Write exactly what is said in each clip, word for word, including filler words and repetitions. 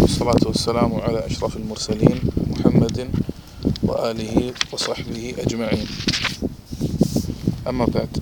والصلاة والسلام على أشرف المرسلين محمد وآله وصحبه أجمعين. أما بعد،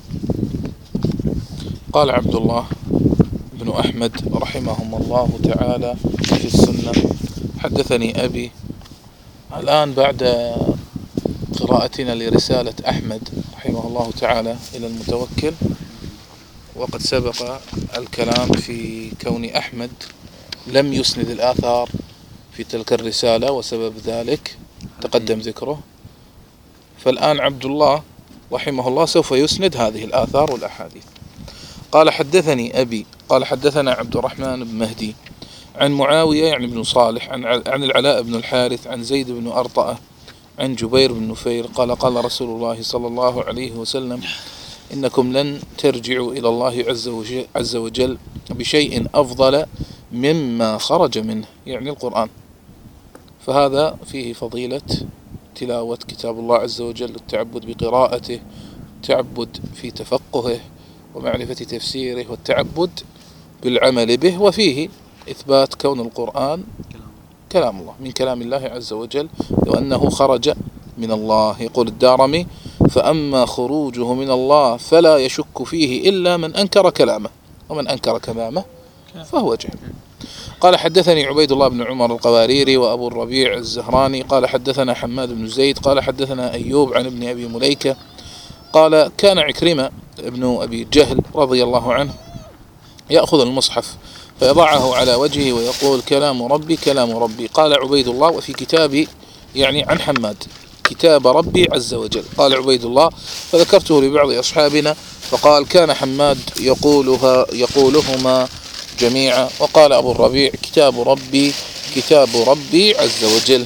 قال عبد الله بن أحمد رحمهم الله تعالى في السنة: حدثني أبي. الآن بعد قراءتنا لرسالة أحمد رحمه الله تعالى إلى المتوكل، وقد سبق الكلام في كون أحمد لم يسند الآثار في تلك الرسالة وسبب ذلك تقدم ذكره، فالآن عبد الله رحمه الله سوف يسند هذه الآثار والأحاديث. قال: حدثني أبي قال حدثنا عبد الرحمن بن مهدي عن معاوية يعني بن صالح عن عن العلاء بن الحارث عن زيد بن أرطأة عن جبير بن نفير قال: قال رسول الله صلى الله عليه وسلم: إنكم لن ترجعوا إلى الله عز وجل بشيء أفضل مما خرج منه، يعني القرآن. فهذا فيه فضيلة تلاوة كتاب الله عز وجل، التعبد بقراءته، التعبد في تفقهه ومعرفة تفسيره، والتعبد بالعمل به، وفيه إثبات كون القرآن كلام الله من كلام الله عز وجل، وأنه خرج من الله. يقول الدارمي: فأما خروجه من الله فلا يشك فيه إلا من أنكر كلامه، ومن أنكر كلامه فهو جهل. قال: حدثني عبيد الله بن عمر القواريري وأبو الربيع الزهراني قال حدثنا حماد بن زيد قال حدثنا أيوب عن ابن أبي مليكة قال: كان عكرمة ابن أبي جهل رضي الله عنه يأخذ المصحف فيضعه على وجهه ويقول: كلام ربي كلام ربي. قال عبيد الله: وفي كتابي، يعني عن حماد، كتاب ربي عز وجل. قال عبيد الله: فذكرته لبعض أصحابنا فقال: كان حماد يقولها يقولهما جميعا. وقال أبو الربيع: كتاب ربي كتاب ربي عز وجل.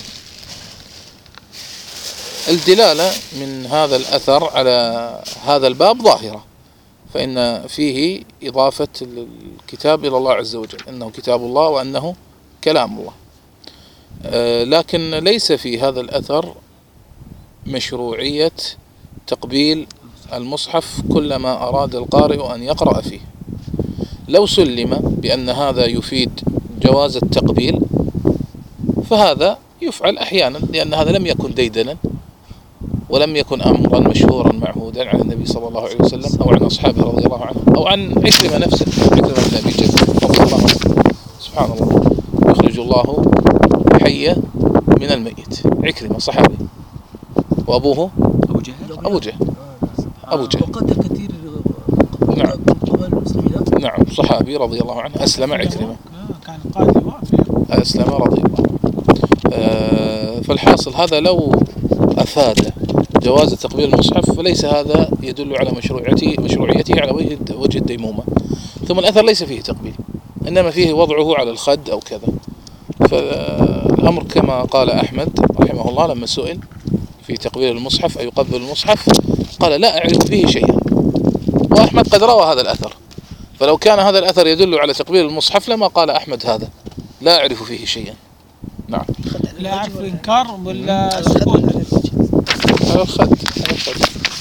الدلالة من هذا الأثر على هذا الباب ظاهرة، فإن فيه إضافة الكتاب إلى الله عز وجل، أنه كتاب الله وأنه كلام الله. لكن ليس في هذا الأثر مشروعية تقبيل المصحف كلما أراد القارئ أن يقرأ فيه. لو سلم بأن هذا يفيد جواز التقبيل فهذا يفعل أحيانا، لأن هذا لم يكن ديدنا ولم يكن أمرا مشهورا معهودا عن النبي صلى الله عليه وسلم أو عن أصحابه رضي الله عنهم أو عن عكرمة نفسه، عكرمة بن أبي جهل رضي الله عنه. سبحان الله، يخرج الله حي من الميت. عكرمة صحابي، وأبوه أبو جهل أبو جهل أبو جهل وقتل كثير. نعم نعم صحابي رضي الله عنه. أسلم عكرمة، كان قاضي وافي، أسلم رضي الله عنه. آه فالحاصل هذا لو أفاد جواز تقبيل المصحف فليس هذا يدل على مشروعيته مشروعيته على وجه وجه الديمومة. ثم الأثر ليس فيه تقبيل، إنما فيه وضعه على الخد أو كذا. فالأمر كما قال أحمد رحمه الله لما سئل في تقبيل المصحف أي يقبل المصحف قال: لا أعرف فيه شيئا. وأحمد قد روى هذا الأثر، فلو كان هذا الأثر يدل على تقبيل المصحف لما قال أحمد هذا لا أعرف فيه شيئا. نعم، لا أعرف إنكار ولا سكوت على الخد. على الخد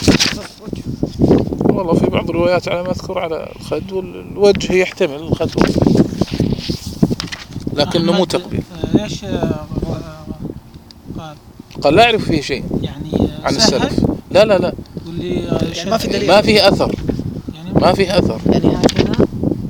والله في بعض الروايات على ما أذكر على الخد، والوجه يحتمل الخد والوجه، لكنه مو تقبيل. ليش قال قال لا أعرف فيه شيء يعني عن السلف؟ لا لا لا يعني ما في دليل، ما فيه أثر، يعني ما فيه أثر. يعني هكذا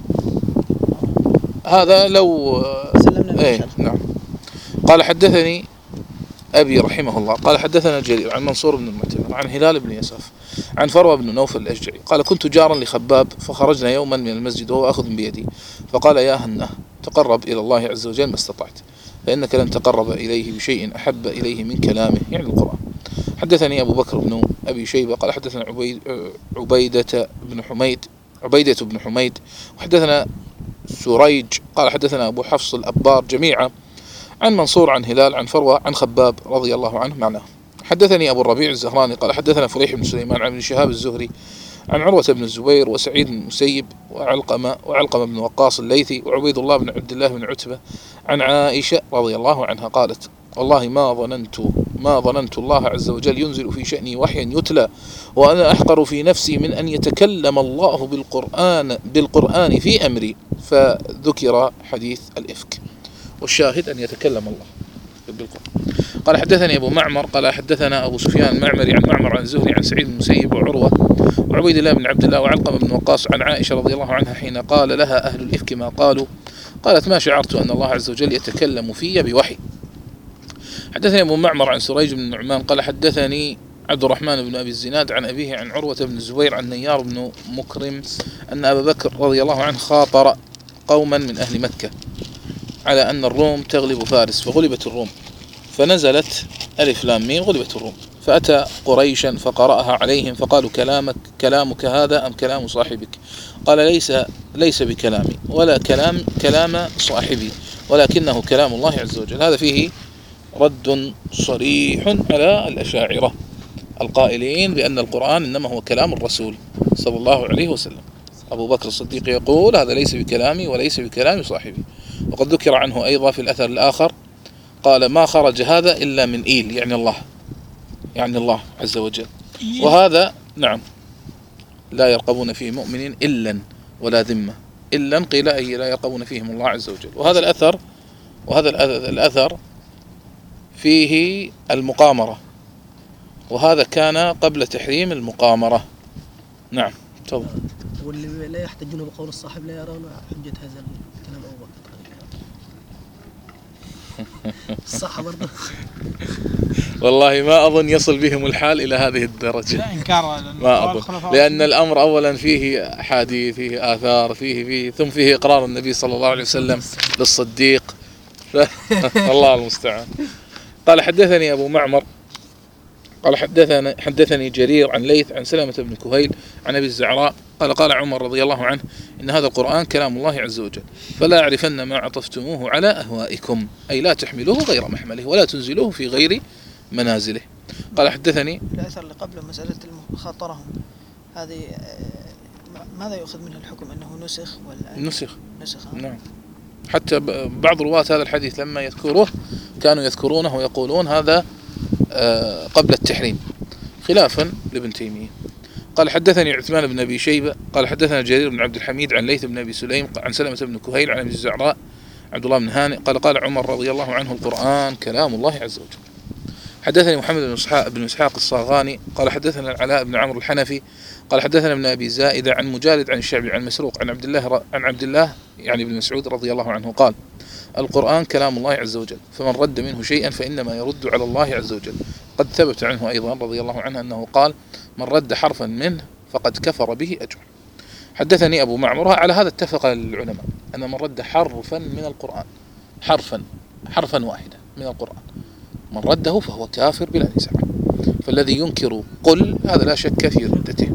هذا لو سلمنا ايه نعم. قال: حدثني أبي رحمه الله قال حدثنا جرير عن منصور بن المعتمر عن هلال بن يساف عن فروة بن نوفل الأشجعي قال: كنت جارا لخباب فخرجنا يوما من المسجد وهو أخذ بيدي فقال: يا هنه، تقرب إلى الله عز وجل ما استطعت، فإنك لن تقرب إليه بشيء أحب إليه من كلامه، يعني القرآن. حدثني أبو بكر بن أبي شيبة قال حدثنا عبيد عبيدة بن حميد عبيدة بن حميد وحدثنا سريج قال حدثنا أبو حفص الأبار جميعا عن منصور عن هلال عن فروة عن خباب رضي الله عنه معناه. حدثني أبو الربيع الزهراني قال حدثنا فليح بن سليمان عن ابن شهاب الزهري عن عروة بن الزبير وسعيد بن المسيب وعلقمة وعلقمة بن وقاص الليثي وعبيد الله بن عبد الله بن عتبة عن عائشة رضي الله عنها قالت: والله ما ظننت ما ظننت الله عز وجل ينزل في شأني وحيا يتلى وأنا أحقر في نفسي من أن يتكلم الله بالقرآن بالقرآن في أمري. فذكر حديث الإفك. والشاهد أن يتكلم الله بالقرآن. قال حدثني أبو معمر قال حدثنا أبو سفيان المعمري عن معمر عن الزهري عن سعيد بن المسيب وعروة وعبيد الله بن عبد الله وعلقمة بن وقاص عن عائشة رضي الله عنها حين قال لها أهل الإفك ما قالوا قالت ما شعرت أن الله عز وجل يتكلم في بوحي. حدثني أبو معمر عن سريج بن النعمان قال حدثني عبد الرحمن بن أبي الزناد عن أبيه عن عروة بن الزبير عن نيار بن مكرم أن أبا بكر رضي الله عنه خاطر قوما من أهل مكة على أن الروم تغلب فارس فغلبت الروم فنزلت ألف لام ميم غلبت الروم فأتى قريشا فقرأها عليهم فقالوا كلامك كلامك هذا أم كلام صاحبك؟ قال ليس ليس بكلامي ولا كلام كلام صاحبي ولكنه كلام الله عز وجل. هذا فيه رد صريح على الأشاعرة القائلين بأن القرآن إنما هو كلام الرسول صلى الله عليه وسلم. أبو بكر الصديق يقول هذا ليس بكلامي وليس بكلام صاحبي. وقد ذكر عنه أيضا في الأثر الآخر قال ما خرج هذا إلا من إيل يعني الله يعني الله عز وجل. وهذا نعم لا يرقبون في مؤمن إلا ولا ذمة إلا قيل أي لا يرقبون فيهم الله عز وجل. وهذا الأثر وهذا الأثر فيه المقامرة وهذا كان قبل تحريم المقامرة. نعم تفضل. واللي لا يحتجون بقول الصاحب لا يرون حجة هذا الكلام أبو بكر صح برضه. والله ما أظن يصل بهم الحال إلى هذه الدرجة. لا إنكار ما أظن لأن الأمر أولا فيه أحاديث فيه آثار فيه فيه ثم فيه إقرار النبي صلى الله عليه وسلم للصديق الله المستعان. قال حدثني أبو معمر قال حدثنا حدثني جرير عن ليث عن سلمة بن كهيل عن أبي الزعراء قال قال عمر رضي الله عنه إن هذا القرآن كلام الله عز وجل فلا أعرفن ما عطفتموه على أهوائكم أي لا تحملوه غير محمله ولا تنزلوه في غير منازله. قال حدثني الأثر اللي قبله مسألة خاطرهم هذه ماذا يؤخذ منها الحكم أنه نسخ ولا نسخ؟ نسخ نعم. حتى بعض رواة هذا الحديث لما يذكروه كانوا يذكرونه ويقولون هذا قبل التحريم خلافا لابن تيمية. قال حدثني عثمان بن أبي شيبة قال حدثنا جرير بن عبد الحميد عن ليث بن أبي سليم عن سلمة بن كهيل عن أبي الزعراء عبد الله بن هانئ قال قال عمر رضي الله عنه القرآن كلام الله عز وجل. حدثني محمد بن إسحاق بن إسحاق الصاغاني قال حدثنا العلاء بن عمرو الحنفي قال حدثنا ابن أبي زائدة عن مجالد عن الشعبي عن مسروق عن عبد الله عن عبد الله يعني بن مسعود رضي الله عنه قال القرآن كلام الله عز وجل فمن رد منه شيئا فإنما يرد على الله عز وجل. قد ثبت عنه أيضا رضي الله عنه أنه قال من رد حرفا منه فقد كفر به أجمع. حدثني أبو معمر على هذا اتفق العلماء أن من رد حرفا من القرآن حرفا حرفا واحدا من القرآن من رده فهو كافر بلا نزاع. فالذي ينكر قل هذا لا شك في ردته.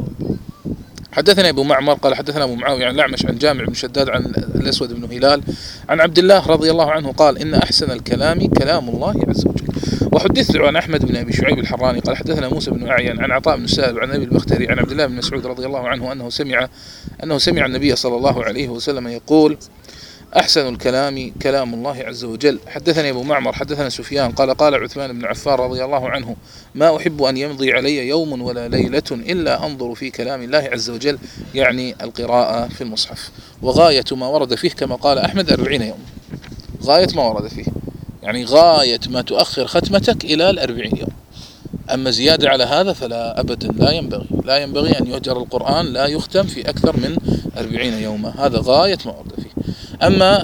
حدثنا أبو معمر قال حدثنا أبو معاوية عن الأعمش عن جامع بن شداد عن الأسود بن هلال عن عبد الله رضي الله عنه قال إن أحسن الكلام كلام الله عز وجل. وحدثت عن أحمد بن أبي شعيب الحراني قال حدثنا موسى بن أعين عن عطاء بن السائب عن أبي البختري عن عبد الله بن مسعود رضي الله عنه أنه سمع أنه سمع النبي صلى الله عليه وسلم يقول أحسن الكلام كلام الله عز وجل. حدثني أبو معمر حدثنا سفيان قال قال عثمان بن عفان رضي الله عنه ما أحب أن يمضي علي يوم ولا ليلة إلا أنظر في كلام الله عز وجل يعني القراءة في المصحف وغاية ما ورد فيه كما قال أحمد أربعين يوم غاية ما ورد فيه يعني غاية ما تؤخر ختمتك إلى الأربعين يوم. أما زيادة على هذا فلا أبدا لا ينبغي لا ينبغي أن يهجر القرآن لا يختم في أكثر من أربعين يوما هذا غاية ما ورد فيه. أما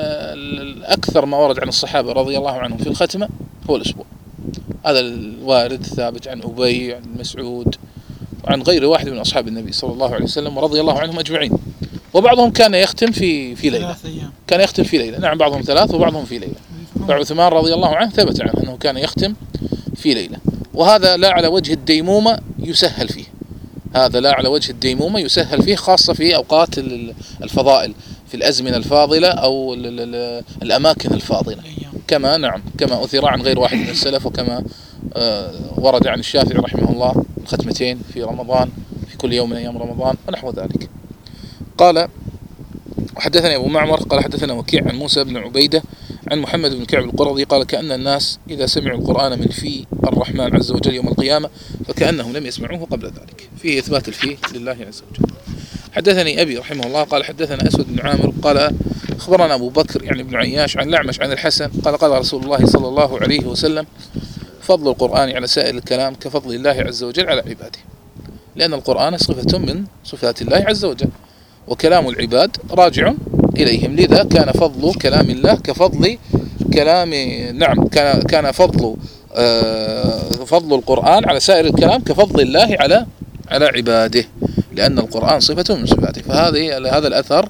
أكثر ما ورد عن الصحابة رضي الله عنهم في الختمة هو الأسبوع. هذا الوارد ثابت عن أبي عن مسعود وعن غير واحد من أصحاب النبي صلى الله عليه وسلم ورضي الله عنهم أجمعين. وبعضهم كان يختم في في ليلة كان يختم في ليلة نعم بعضهم ثلاث وبعضهم في ليلة. فعثمان رضي الله عنه ثبت عنه أنه كان يختم في ليلة وهذا لا على وجه الديمومة يسهل فيه هذا لا على وجه الديمومة يسهل فيه خاصة في أوقات الفضائل في الأزمنة الفاضلة أو الأماكن الفاضلة كما نعم كما أثر عن غير واحد من السلف وكما ورد عن الشافعي رحمه الله الختمتين في رمضان في كل يوم من أيام رمضان ونحو ذلك. قال وحدثني أبو معمر قال حدثنا وكيع عن موسى بن عبيدة عن محمد بن كعب القرظي قال كأن الناس إذا سمعوا القرآن من في الرحمن عز وجل يوم القيامة فكأنهم لم يسمعوه قبل ذلك. فيه إثبات الفيه لله عز وجل. حدثني أبي رحمه الله قال حدثنا أسود بن عامر قال أخبرنا أبو بكر يعني ابن عياش عن الأعمش عن الحسن قال قال رسول الله صلى الله عليه وسلم فضل القرآن على سائر الكلام كفضل الله عز وجل على عباده، لأن القرآن صفة من صفات الله عز وجل، وكلام العباد راجع إليهم، لذا كان فضل كلام الله كفضل كلام نعم كان كان فضل آه فضل القرآن على سائر الكلام كفضل الله على على عباده، لأن القرآن صفة من صفاته. فهذه هذا الأثر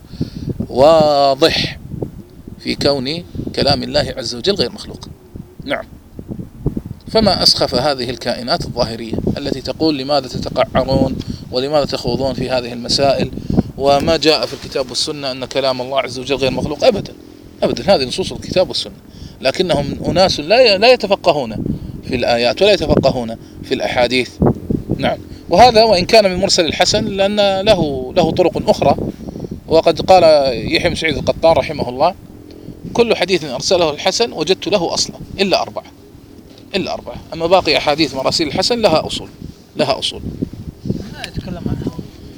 واضح في كون كلام الله عز وجل غير مخلوق. نعم. فما أسخف هذه الكائنات الظاهرية التي تقول لماذا تتقعرون ولماذا تخوضون في هذه المسائل، وما جاء في الكتاب والسنة أن كلام الله عز وجل غير مخلوق. أبدا أبدا، هذه نصوص الكتاب والسنة، لكنهم أناس لا لا يتفقهون في الآيات ولا يتفقهون في الأحاديث. نعم. وهذا وإن كان من مرسل الحسن لأن له له طرق أخرى، وقد قال يحيى بن سعيد القطان رحمه الله كل حديث أرسله الحسن وجدت له أصلا إلا أربعة إلا أربعة، أما باقي أحاديث مراسيل الحسن لها أصول لها أصول ما يتكلم عنها.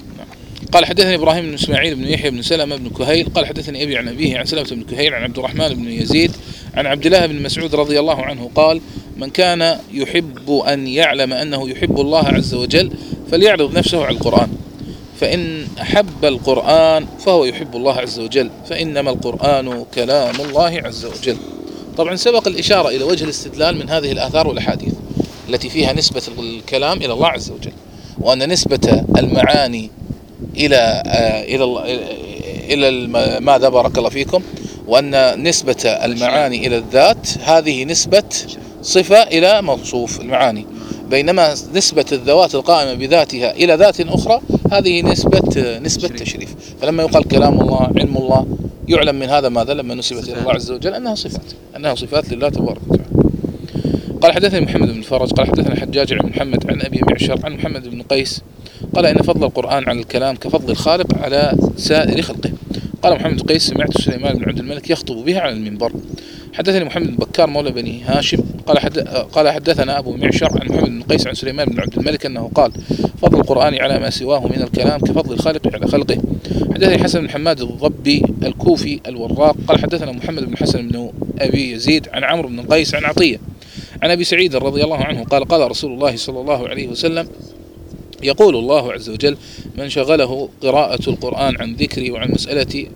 قال حدثني إبراهيم بن إسماعيل بن يحيى بن سلمة بن كهيل قال حدثني أبي عن أبيه عن سلمة بن كهيل عن عبد الرحمن بن يزيد عن عبد الله بن مسعود رضي الله عنه قال من كان يحب أن يعلم أنه يحب الله عز وجل فليعرض نفسه على القرآن، فإن أحب القرآن فهو يحب الله عز وجل، فإنما القرآن كلام الله عز وجل. طبعا سبق الإشارة إلى وجه الاستدلال من هذه الآثار والأحاديث التي فيها نسبة الكلام إلى الله عز وجل، وأن نسبة المعاني إلى إلى إلى ماذا بارك الله فيكم، وأن نسبة المعاني إلى الذات هذه نسبة صفة إلى موصوف المعاني، بينما نسبة الذوات القائمة بذاتها إلى ذات أخرى هذه نسبة نسبة تشريف. فلما يقال كلام الله علم الله يعلم من هذا ماذا لما نسبت إلى الله عز وجل أنها صفات أنها صفات لله تبارك وتعالى. قال حدثني محمد بن فرج قال حدثنا حجاج عن محمد عن أبي معشر عن محمد بن قيس قال إن فضل القرآن على الكلام كفضل الخالق على سائر خلقه. قال محمد بن قيس سمعت سليمان بن عبد الملك يخطب به على المنبر. حدثني محمد بن بكار مولى بني هاشم قال حد قال حدثنا أبو معشر عن محمد بن قيس عن سليمان بن عبد الملك أنه قال فضل القرآن على ما سواه من الكلام كفضل الخالق على خلقه. حدثني حسن بن حماد الضبي الكوفي الوراق قال حدثنا محمد بن حسن بن أبي يزيد عن عمرو بن قيس عن عطية عن أبي سعيد رضي الله عنه قال قال رسول الله صلى الله عليه وسلم يقول الله عز وجل من شغله قراءة القرآن عن ذكري وعن مسألتي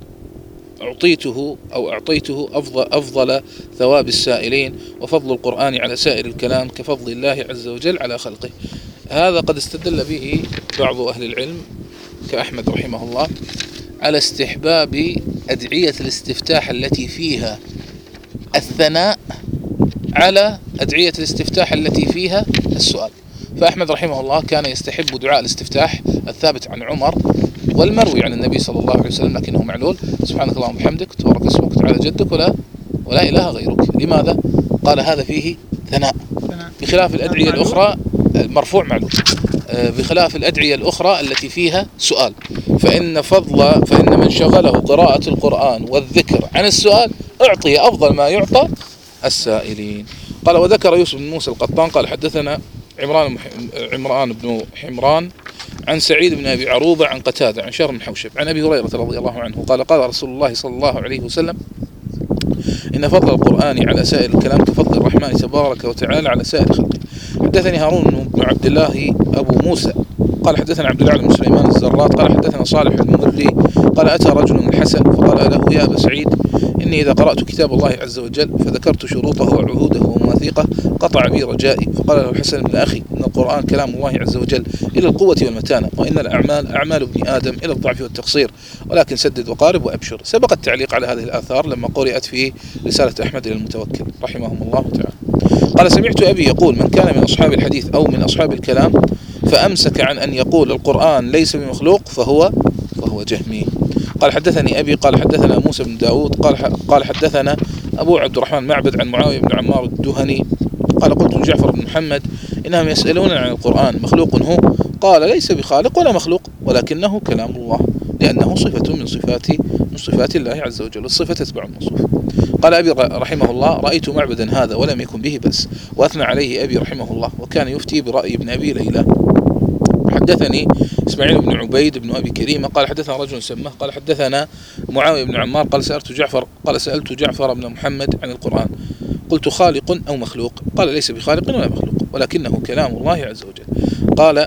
أعطيته أو أعطيته أفضل, أفضل ثواب السائلين، وفضل القرآن على سائر الكلام كفضل الله عز وجل على خلقه. هذا قد استدل به بعض أهل العلم كأحمد رحمه الله على استحباب أدعية الاستفتاح التي فيها الثناء على أدعية الاستفتاح التي فيها السؤال. فأحمد رحمه الله كان يستحب دعاء الاستفتاح الثابت عن عمر والمروي عن النبي صلى الله عليه وسلم لكنه معلول سبحانك اللهم وبحمدك تبارك اسمك وتعالى جدك ولا ولا إله غيرك. لماذا؟ قال هذا فيه ثناء، بخلاف الأدعية الأخرى مرفوع معلول، بخلاف الأدعية الأخرى التي فيها سؤال. فإن فضل فإن من شغله قراءة القرآن والذكر عن السؤال أعطي أفضل ما يعطى السائلين. قال وذكر يوسف بن موسى القطان قال حدثنا عمران عمران بن حمران عن سعيد بن أبي عروبة عن قتادة عن شهر بن حوشب عن أبي هريرة رضي الله عنه قال قال رسول الله صلى الله عليه وسلم إن فضل القرآن على سائر الكلام كفضل الرحمن تبارك وتعالى على سائر خلقه. حدثني هارون بن عبد الله أبو موسى قال حدثنا عبد الله بن سليمان الزرات قال حدثنا صالح المري قال أتى رجل من الحسن فقال له يا أبا سعيد إني إذا قرأت كتاب الله عز وجل فذكرت شروطه وعهوده ومواثيقه قطع بي رجائي. فقال له الحسن بن أخي إن القرآن كلام الله عز وجل إلى القوة والمتانة، وإن الأعمال أعمال ابن آدم إلى الضعف والتقصير، ولكن سدد وقارب وأبشر. سبق التعليق على هذه الآثار لما قرأت في رسالة أحمد إلى المتوكل رحمهم الله تعالى. قال سمعت أبي يقول من كان من أصحاب الحديث أو من أصحاب الكلام فأمسك عن أن يقول القرآن ليس بمخلوق فهو فهو جهمي. قال حدثني أبي قال حدثنا موسى بن داود قال قال حدثنا أبو عبد الرحمن معبد عن معاوية بن عمار الدهني قال قلت جعفر بن محمد إنهم يسألون عن القرآن مخلوق هو؟ قال ليس بخالق ولا مخلوق ولكنه كلام الله لأنه صفة من صفات من صفات الله عز وجل، والصفة تتبع الموصوف. قال أبي رحمه الله رأيت معبدا هذا ولم يكن به بس، وأثنى عليه أبي رحمه الله وكان يفتي برأي ابن أبي ليلى. حدثني إسماعيل بن عبيد بن أبي كريمة قال حدثنا رجل سماه قال حدثنا معاوية بن عمار قال سألت جعفر قال سألت جعفر بن محمد عن القرآن قلت خالق أو مخلوق؟ قال ليس بخالق ولا مخلوق ولكنه كلام الله عز وجل. قال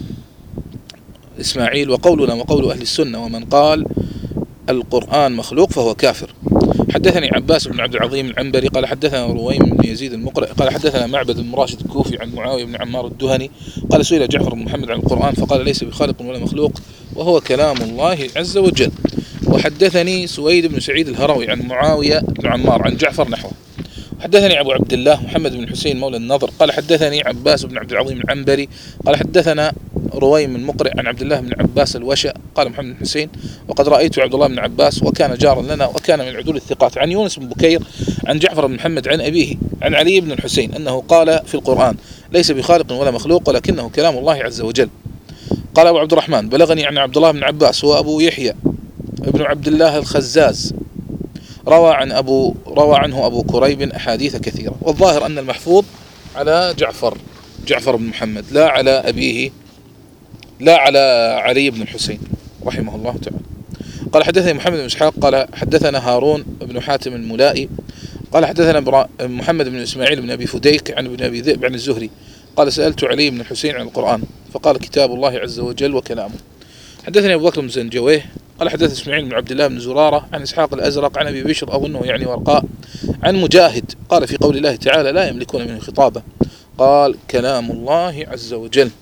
إسماعيل وقولنا وقول أهل السنة ومن قال القرآن مخلوق فهو كافر. حدثني عباس بن عبد العظيم العنبري قال حدثنا رويم بن يزيد المقرئ قال حدثنا معبد بن راشد الكوفي عن معاوية بن عمار الدهني قال سئل جعفر بن محمد عن القرآن فقال ليس بخالق ولا مخلوق وهو كلام الله عز وجل. وحدثني سويد بن سعيد الهروي عن معاوية بن عمار عن جعفر نحوه. حدثني أبو عبد الله محمد بن حسين مولى النضر قال حدثني عباس بن عبد العظيم العنبري قال حدثنا رويم المقرئ عن عبد الله بن عباس الوشأ قال محمد بن حسين وقد رأيت عبد الله بن عباس وكان جارا لنا وكان من عدول الثقات عن يونس بن بكير عن جعفر بن محمد عن أبيه عن علي بن الحسين أنه قال في القرآن ليس بخالق ولا مخلوق ولكنه كلام الله عز وجل. قال أبو عبد الرحمن بلغني عن عبد الله بن عباس وأبو يحيى ابن عبد الله الخزاز روى عن أبو روى عنه أبو كريب أحاديث كثيرة والظاهر أن المحفوظ على جعفر جعفر بن محمد لا على أبيه لا على علي بن الحسين رحمه الله تعالى. قال حدثني محمد بن إسحاق قال حدثنا هارون بن حاتم الملائي قال حدثنا محمد بن إسماعيل بن أبي فديك عن ابن أبي ذئب عن الزهري قال سألت علي بن الحسين عن القرآن فقال كتاب الله عز وجل وكلامه. حدثني أبو بكر بن زنجويه قال حدث إسماعيل بن عبد الله بن زرارة عن إسحاق الأزرق عن أبي بشر أظنه يعني ورقاء عن مجاهد قال في قول الله تعالى لا يملكون منه خطابا قال كلام الله عز وجل.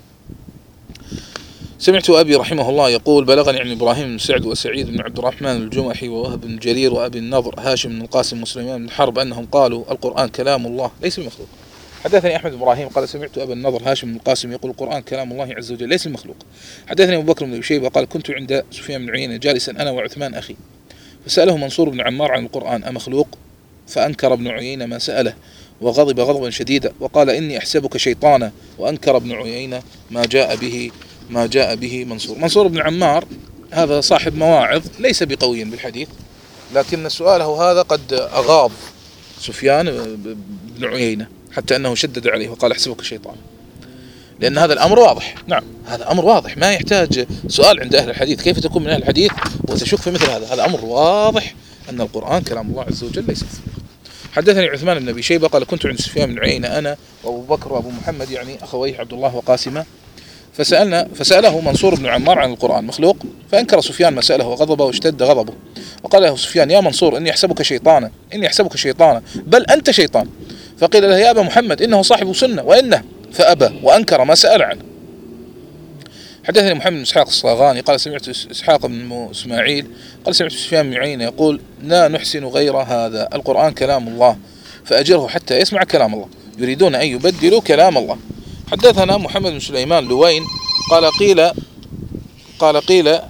سمعت أبي رحمه الله يقول بلغني عن إبراهيم بن سعد وسعيد بن عبد الرحمن الجمحي ووهب بن جرير وأبي النضر هاشم بن القاسم وسليمان بن حرب أنهم قالوا القرآن كلام الله ليس بمخلوق. حدثني أحمد بن إبراهيم قال سمعت أبا النضر هاشم بن القاسم يقول القرآن كلام الله عز وجل ليس المخلوق. حدثني أبو بكر بن أبي شيبة قال كنت عند سفيان بن عيينة جالسا أنا وعثمان أخي فسأله منصور بن عمار عن القرآن أمخلوق فأنكر ابن عيينة ما سأله وغضب غضبا شديدا وقال إني أحسبك شيطانا وأنكر ابن عيينة ما جاء به ما جاء به منصور. منصور بن عمار هذا صاحب مواعظ ليس بقوي بالحديث لكن سؤاله هذا قد أغاض سفيان بن عيينة حتى أنه شدد عليه وقال احسبك شيطان لأن هذا الأمر واضح. نعم هذا أمر واضح ما يحتاج سؤال عند أهل الحديث كيف تكون من أهل الحديث وتشك في مثل هذا. هذا أمر واضح أن القرآن كلام الله عز وجل ليس مخلوق. حدثني عثمان بن أبي شيبة قال كنت عند سفيان بن عيينة أنا وأبو بكر وأبو محمد يعني أخويه عبد الله وقاسمة فسألنا فسأله منصور بن عمار عن القرآن مخلوق فأنكر سفيان ما سأله وغضبه واشتد غضبه وقال له سفيان يا منصور إني أحسبك شيطانا إني أحسبك شيطانا بل أنت شيطان. فقيل له يا أبا محمد إنه صاحب سنة وإنه فأبى وأنكر ما سأل عنه. حدثني محمد بن إسحاق الصاغاني قال سمعت إسحاق بن إسماعيل قال سمعت سفيان بن عيينة يقول لا نحسن غير هذا القرآن كلام الله فأجره حتى يسمع كلام الله يريدون أن يبدلوا كلام الله. حدثنا محمد بن سليمان لوين قال قيل قال قيل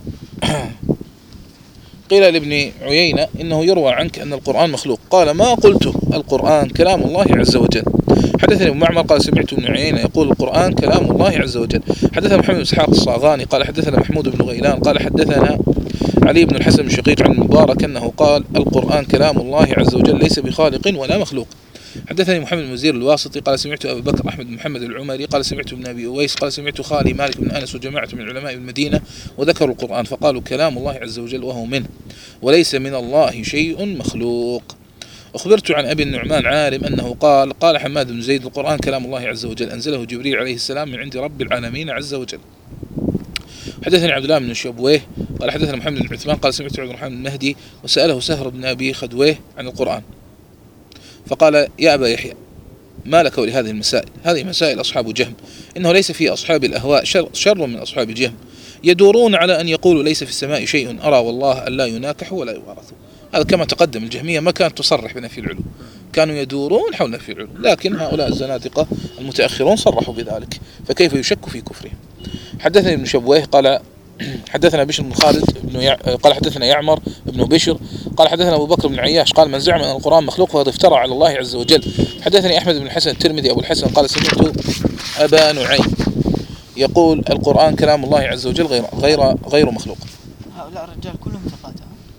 قيل لابن عيينة إنه يروى عنك أن القرآن مخلوق قال ما قلت القرآن كلام الله عز وجل. حدثني ابن معمر قال سمعت ابن عيينة يقول القرآن كلام الله عز وجل. حدثنا محمد بن إسحاق الصاغاني قال حدثنا محمود بن غيلان قال حدثنا علي بن الحسن بن شقيق عن المبارك أنه قال القرآن كلام الله عز وجل ليس بخالق ولا مخلوق. حدثني محمد بن وزير الواسطي قال سمعت أبي بكر أحمد بن محمد العمري قال سمعت ابن أبي أويس قال سمعت خالي مالك بن أنس وجماعة من علماء المدينة وذكروا القرآن فقالوا كلام الله عز وجل وهو منه وليس من الله شيء مخلوق. أخبرت عن أبي النعمان عارم أنه قال قال حماد بن زيد القرآن كلام الله عز وجل أنزله جبريل عليه السلام من عند رب العالمين عز وجل. حدثني عبد الله بن شبويه قال حدثنا محمد بن عثمان قال سمعت عبد الرحمن المهدي وسأله سهر بن أبي خدويه عن القرآن فقال يا أبا يحيى ما لك ولهذه المسائل هذه مسائل أصحاب جهم إنه ليس في أصحاب الأهواء شر, شر من أصحاب الجهم يدورون على أن يقولوا ليس في السماء شيء أرى والله أن لا يناكحوا ولا يوارثوا. هذا كما تقدم الجهمية ما كانت تصرح بنفي العلو كانوا يدورون حول نفي العلو لكن هؤلاء الزنادقة المتأخرون صرحوا بذلك فكيف يشك في كفرهم. حدثني ابن شبويه قال حدثنا بشر بن خالد بن يع... قال حدثنا يعمر بن بشر قال حدثنا أبو بكر بن عياش قال من زعم أن القرآن مخلوق فقد افترى على الله عز وجل. حدثني أحمد بن الحسن الترمذي أبو الحسن قال سمعت أبا نعيم يقول القرآن كلام الله عز وجل غير غير غير مخلوق. هؤلاء الرجال كلهم ثقات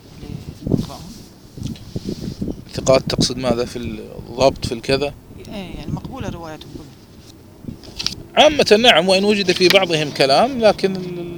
ثقات تقصد ماذا في الضبط في الكذا؟ يعني مقبولة روايتهم كلها عامة نعم، وإن وجد في بعضهم كلام، لكن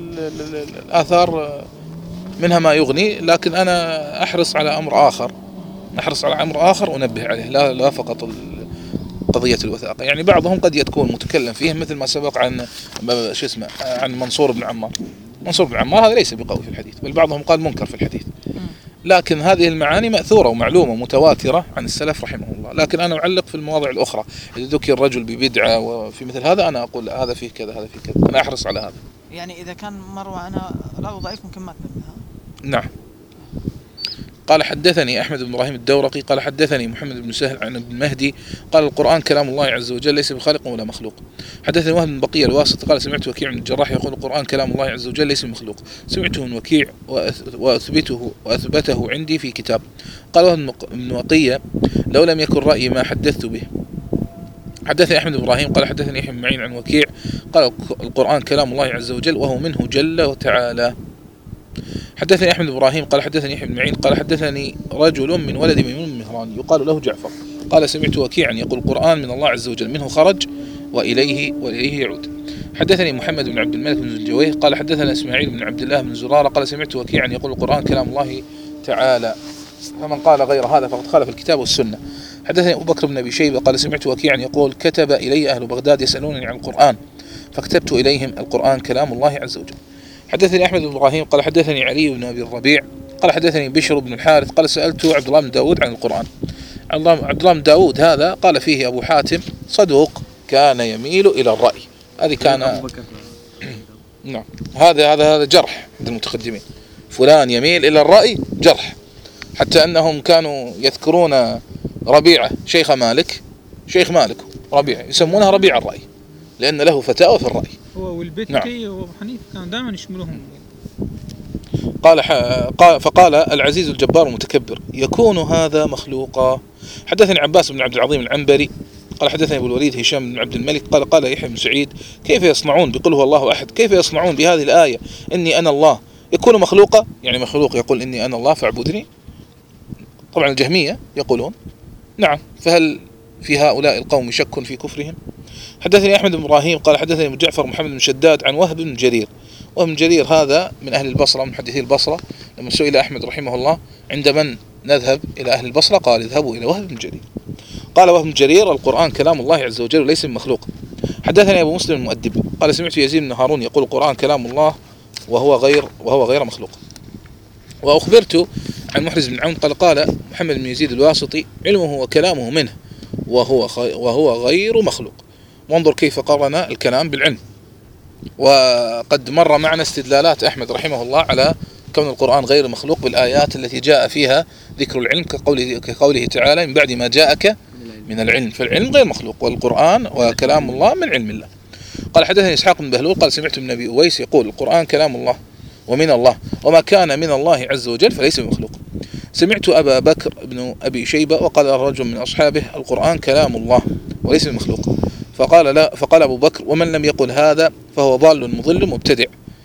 الآثار منها ما يغني. لكن أنا أحرص على أمر آخر أحرص على أمر آخر أنبه عليه، لا لا فقط قضية الوثاقة. يعني بعضهم قد يكون متكلم فيه، مثل ما سبق عن شو اسمه عن منصور بن عمار. منصور بن عمار هذا ليس بقوي في الحديث، بل بعضهم قال منكر في الحديث. لكن هذه المعاني مأثورة ومعلومة متواترة عن السلف رحمه الله. لكن أنا أعلق في المواضع الأخرى، إذا ذكر الرجل ببدعة وفي مثل هذا أنا أقول هذا فيه كذا هذا فيه كذا، أنا أحرص على هذا. يعني إذا كان مروى أنا راوي ضعيف ممكن ما أقبلها. نعم. قال حدثني أحمد بن إبراهيم الدورقي قال حدثني محمد بن سهل عن ابن مهدي قال القرآن كلام الله عز وجل ليس بخالق ولا مخلوق. حدثني وهب بن بقية الواسط قال سمعت وكيع بن الجراح يقول القرآن كلام الله عز وجل ليس بمخلوق، سمعته من وكيع وأثبته وأثبته عندي في كتاب. قال وهب بن بقية لو لم يكن رأيي ما حدثت به. حدثني أحمد بن إبراهيم قال حدثني يحيى بن معين عن وكيع قال القرآن كلام الله عز وجل وهو منه جل وتعالى. حدثني أحمد بن إبراهيم قال حدثني يحيى بن معين قال حدثني رجل من ولد ميمون بن مهران يقال له جعفر قال سمعت وكيعا يقول القرآن من الله عز وجل منه خرج وإليه وإليه يعود. حدثني محمد بن عبد الملك بن زنجويه قال حدثنا إسماعيل بن عبد الله بن زرارة قال سمعت وكيعا يقول القرآن كلام الله تعالى، فمن قال غير هذا فقد خالف الكتاب والسنة. حدثني أبو بكر بن أبي شيبة قال سمعت وكيعا يقول كتب إلي أهل بغداد يسألونني عن القرآن فكتبت إليهم القرآن كلام الله عز وجل. حدثني أحمد بن إبراهيم قال حدثني علي بن أبي الربيع قال حدثني بشر بن الحارث قال سألت عبد الله بن داود عن القرآن. عبد الله بن داود هذا قال فيه أبو حاتم صدوق كان يميل إلى الرأي. هذه كان نعم هذا هذا هذا جرح عند المتقدمين، فلان يميل إلى الرأي جرح، حتى أنهم كانوا يذكرون ربيعة شيخ مالك شيخ مالك ربيعة يسمونها ربيع الرأي لأن له فتاوى في الرأي. هو والبيتي نعم. وابو حنيفه كانوا دائما يشملوهم. قال, قال فقال العزيز الجبار المتكبر يكون هذا مخلوقا. حدثني عباس بن عبد العظيم العنبري قال حدثني ابو الوليد هشام بن عبد الملك قال قال يحيى بن سعيد كيف يصنعون بقل هو الله احد، كيف يصنعون بهذه الايه اني انا الله يكون مخلوقا، يعني مخلوق يقول اني انا الله فاعبدني. طبعا الجهميه يقولون نعم، فهل في هؤلاء القوم شك في كفرهم؟ حدثني أحمد بن إبراهيم قال حدثني أبو جعفر محمد بن شداد عن وهب بن جرير. وهب بن جرير هذا من أهل البصرة من محدثي البصرة. لما سئل أحمد رحمه الله عند من نذهب إلى أهل البصرة قال اذهبوا إلى وهب بن جرير. قال وهب بن جرير القرآن كلام الله عز وجل وليس بمخلوق. حدثني أبو مسلم المؤدب قال سمعت يزيد بن هارون يقول القرآن كلام الله وهو غير وهو غير مخلوق. وأخبرت عن محرز بن عون قال قال محمد بن يزيد الواسطي علمه وكلامه منه وهو وهو غير مخلوق. وانظر كيف قارن الكلام بالعلم. وقد مر معنا استدلالات أحمد رحمه الله على كون القرآن غير مخلوق بالآيات التي جاء فيها ذكر العلم كقوله, كقوله تعالى من بعد ما جاءك من العلم، فالعلم غير مخلوق والقرآن وكلام الله من علم الله. قال حدثني إسحاق بن بهلول قال سمعت من أبي أويس يقول القرآن كلام الله ومن الله وما كان من الله عز وجل فليس بمخلوق. سمعت أبا بكر بن أبي شيبة وقال رجل من أصحابه القرآن كلام الله وليس بمخلوق. فقال لا فقال أبو بكر ومن لم يقل هذا فهو ضال مضل مبتدع.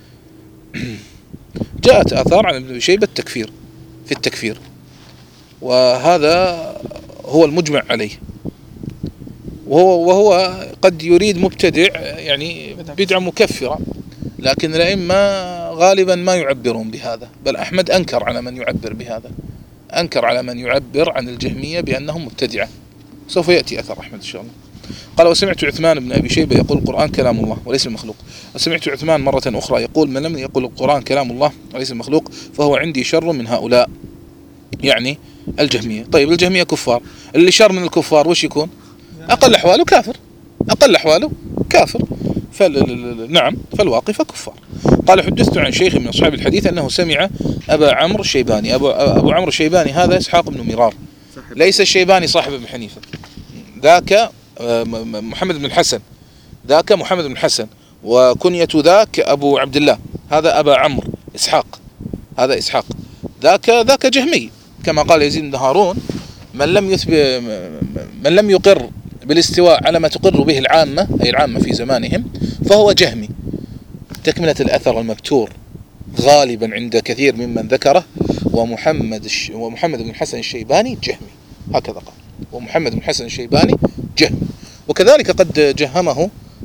جاءت آثار عن ابن أبي شيبة التكفير في التكفير، وهذا هو المجمع عليه، وهو, وهو قد يريد مبتدع يعني بدعة مكفرة، لكن الأئمة غالبا ما يعبرون بهذا، بل أحمد أنكر على من يعبر بهذا، أنكر على من يعبر عن الجهمية بأنهم مبتدعة. سوف يأتي أثر أحمد إن شاء الله. قال وسمعت عثمان بن أبي شيبة يقول القرآن كلام الله وليس المخلوق. وسمعت عثمان مرة أخرى يقول من لم يقول القرآن كلام الله وليس المخلوق فهو عندي شر من هؤلاء، يعني الجهمية. طيب الجهمية كفار، اللي شر من الكفار وش يكون؟ أقل أحواله كافر، أقل أحواله كافر. فال... نعم فالواقفة كفار. قال حدثت عن شيخ من أصحاب الحديث أنه سمع أبا عمرو الشيباني. أبو, أبو عمرو الشيباني هذا إسحاق بن مرار، ليس الشيباني صاحب ابن حنيفة، ذاك محمد بن الحسن، ذاك محمد بن الحسن، وكنية ذاك أبو عبد الله، هذا أبا عمرو إسحاق، هذا إسحاق، ذاك ذاك جهمي كما قال يزيد بن هارون من لم يثبت من لم يقر بالاستواء على ما تقر به العامة أي العامة في زمانهم فهو جهمي. تكملة الأثر المبتور غالبا عند كثير ممن ذكره ومحمد ومحمد بن الحسن الشيباني جهمي، هكذا قال، ومحمد بن الحسن الشيباني جهمي. وكذلك قد جهمه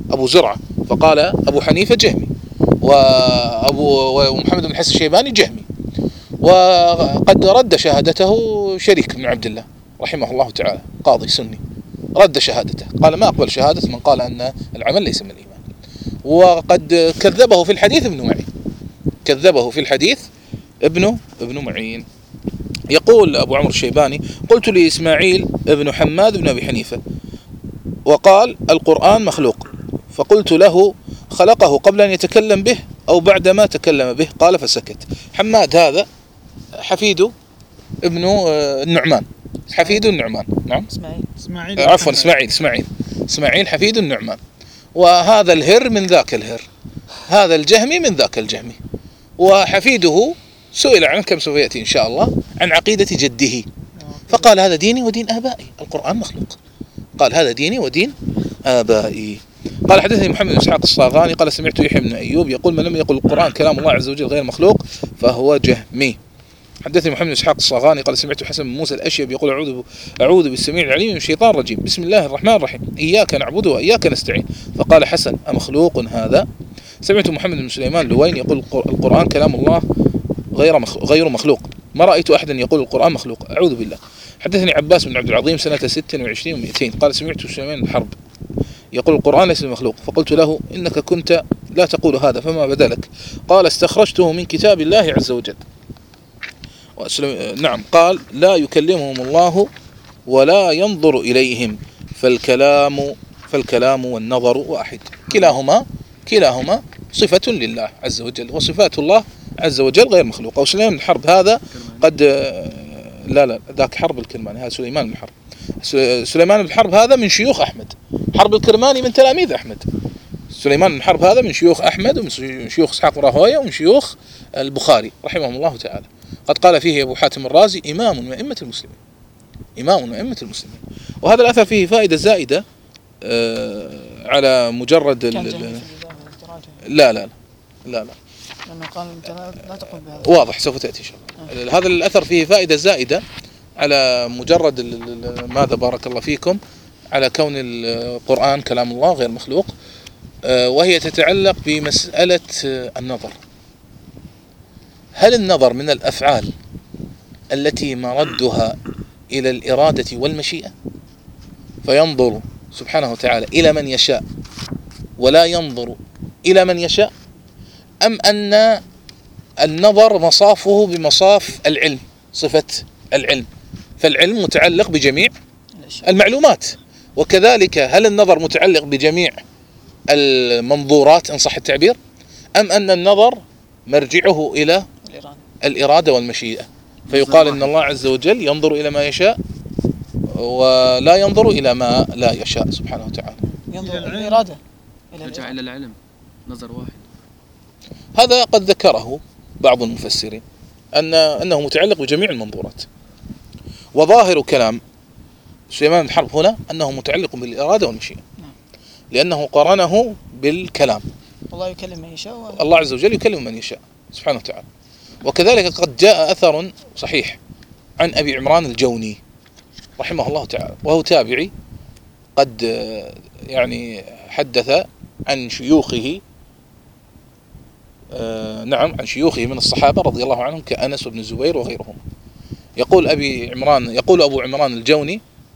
أبو زرعة، فقال أبو حنيفة جهمي، وأبو ومحمد بن الحسن الشيباني جهمي. وقد رد شهادته شريك بن عبد الله رحمه الله تعالى قاضي سني، رد شهادته، قال ما أقبل شهادة من قال أن العمل ليس من الإيمان. وقد كذبه في الحديث ابن معين، كذبه في الحديث ابن ابن معين. يقول أبو عمرو الشيباني: قلت لإسماعيل ابن حماد بن أبي حنيفة وقال القرآن مخلوق، فقلت له خلقه قبل أن يتكلم به أو بعدما تكلم به؟ قال فسكت. حماد هذا حفيد ابن النعمان، حفيد النعمان. نعم إسماعيل إسماعيل عفوا إسماعيل إسماعيل إسماعيل حفيد النعمان. وهذا الهر من ذاك الهر، هذا الجهمي من ذاك الجهمي. وحفيده سئل عنه كم سوف يأتي إن شاء الله عن عقيدة جده، فقال هذا ديني ودين آبائي، القرآن مخلوق. قال هذا ديني ودين آبائي. قال حدثني محمد بن إسحاق الصاغاني قال سمعت يحيى بن أيوب يقول من لم يقل القرآن كلام الله عز وجل غير مخلوق فهو جهمي. حدثني محمد بن إسحاق الصاغاني قال سمعت حسن بن موسى الأشيب يقول أعوذ أعوذ بالسميع العليم من الشيطان الرجيم، بسم الله الرحمن الرحيم، إياك نعبد وإياك نستعين. فقال حسن أمخلوق هذا؟ سمعت محمد بن سليمان لوين يقول القرآن كلام الله غير غير مخلوق، ما رأيت أحدا يقول القرآن مخلوق، أعوذ بالله. حدثني عباس بن عبد العظيم سنة ست وعشرين ومئتين قال سمعت سليمان الحرب يقول القرآن ليس بمخلوق، فقلت له إنك كنت لا تقول هذا فما بدلك؟ قال استخرجته من كتاب الله عز وجل. نعم. قال لا يكلمهم الله ولا ينظر إليهم، فالكلام فالكلام والنظر واحد، كلاهما كلاهما صفة لله عز وجل، وصفات الله عز وجل غير مخلوقة. وسليمان الحرب هذا قد لا لا ذاك حرب الكرماني، هذا سليمان بن حرب. سليمان بن حرب هذا من شيوخ أحمد، حرب الكرماني من تلاميذ أحمد. سليمان بن حرب هذا من شيوخ أحمد ومن شيوخ إسحاق بن راهويه ومن شيوخ البخاري رحمهم الله تعالى. قد قال فيه أبو حاتم الرازي إمام من أئمة المسلمين، إمام من أئمة المسلمين. وهذا الأثر فيه فائدة زائدة على مجرد ال... لا لا لا لا لا لأنه قال أنت لا تقول بهذا، واضح سوف تأتي إن شاء الله. هذا الأثر فيه فائدة زائدة على مجرد ماذا بارك الله فيكم، على كون القرآن كلام الله غير مخلوق، وهي تتعلق بمسألة النظر. هل النظر من الأفعال التي مردها إلى الإرادة والمشيئة، فينظر سبحانه وتعالى إلى من يشاء ولا ينظر إلى من يشاء، أم أن النظر مصافه بمصاف العلم، صفة العلم، فالعلم متعلق بجميع المعلومات، وكذلك هل النظر متعلق بجميع المنظورات إن صح التعبير، أم أن النظر مرجعه إلى الإرادة والمشيئة، فيقال إن الله عز وجل ينظر إلى ما يشاء ولا ينظر إلى ما لا يشاء سبحانه وتعالى، ينظر إلى الإرادة، يرجع إلى العلم، نظر واحد. هذا قد ذكره بعض المفسرين أن أنه متعلق بجميع المنظورات. وظاهر كلام سليمان بن حرب هنا أنه متعلق بالإرادة والمشيئة، لأنه قرنه بالكلام. الله يكلم من يشاء، الله عز وجل يكلم من يشاء سبحانه وتعالى. وكذلك قد جاء أثر صحيح عن أبي عمران الجوني رحمه الله تعالى، وهو تابعي، قد يعني حدث عن شيوخه، آه نعم عن شيوخه من الصحابة رضي الله عنهم كأنس وابن الزبير وغيرهم. يقول أبي عمران يقول أبو عمران الجوني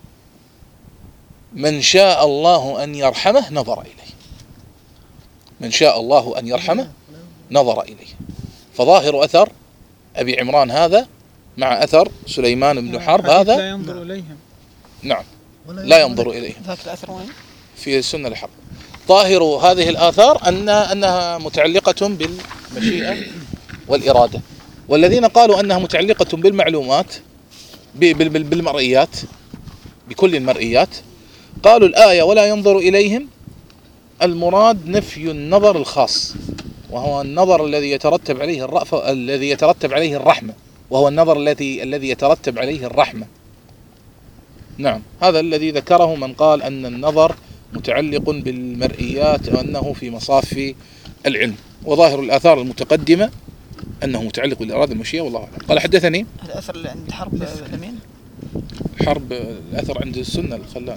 من شاء الله أن يرحمه نظر إليه، من شاء الله أن يرحمه نظر إليه. فظاهر أثر أبي عمران هذا مع أثر سليمان بن حرب هذا لا ينظر إليهم، نعم لا ينظر إليهم. ذاك الأثر وين؟ في سنة الحرب. ظاهر هذه الآثار أن أنها متعلقة بالمشيئة والإرادة، والذين قالوا أنها متعلقة بالمعلومات بالمرئيات بكل المرئيات قالوا الآية ولا ينظر إليهم المراد نفي النظر الخاص، وهو النظر الذي يترتب عليه الرأفة الذي يترتب عليه الرحمة، وهو النظر الذي الذي يترتب عليه الرحمة. نعم هذا الذي ذكره من قال أن النظر متعلق بالمرئيات وأنه في مصاف العلم، وظاهر الآثار المتقدمة أنه متعلق بالإرادة المشيئة والله أعلم. قال حدثني الأثر اللي عند حرب اليمين، حرب الأثر عند السنة الخلال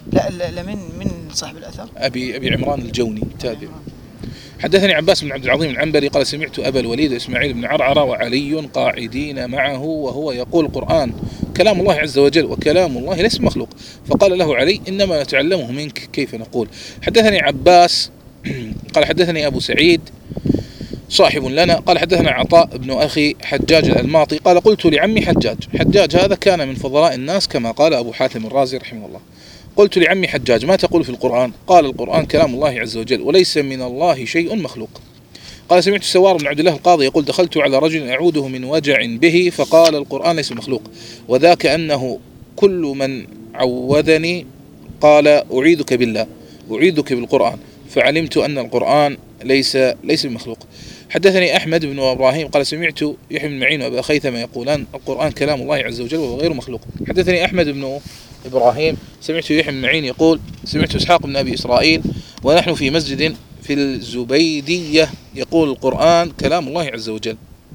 لا لا, لا من من صاحب الأثر؟ أبي أبي عمران الجوني تابع. حدثني عباس بن عبد العظيم العنبري قال سمعت أبا الوليد إسماعيل بن عرعرة وعلي قاعدين معه وهو يقول القرآن كلام الله عز وجل وكلام الله ليس مخلوق، فقال له علي إنما نتعلمه منك كيف نقول. حدثني عباس قال حدثني أبو سعيد صاحب لنا قال حدثنا عطاء بن أخي حجاج الألماطي قال قلت لعمي حجاج، حجاج هذا كان من فضلاء الناس كما قال أبو حاتم الرازي رحمه الله، قلت لعمي حجاج ما تقول في القرآن؟ قال القرآن كلام الله عز وجل وليس من الله شيء مخلوق. قال سمعت سوار بن عبد الله القاضي يقول دخلت على رجل أعوده من وجع به فقال القرآن ليس مخلوق، وذاك أنه كل من عوذني قال أعيذك بالله أعيذك بالقرآن، فعلمت أن القرآن ليس ليس بمخلوق. حدثني أحمد بن إبراهيم قال سمعت يحيى بن معين وأبا خيثمة يقولان القرآن كلام الله عز وجل وهو غير مخلوق. حدثني أحمد بن إبراهيم سمعت يحيى بن معين يقول سمعت إسحاق بن أبي إسرائيل ونحن في مسجد في الزبيدية يقول القرآن كلام الله عز وجل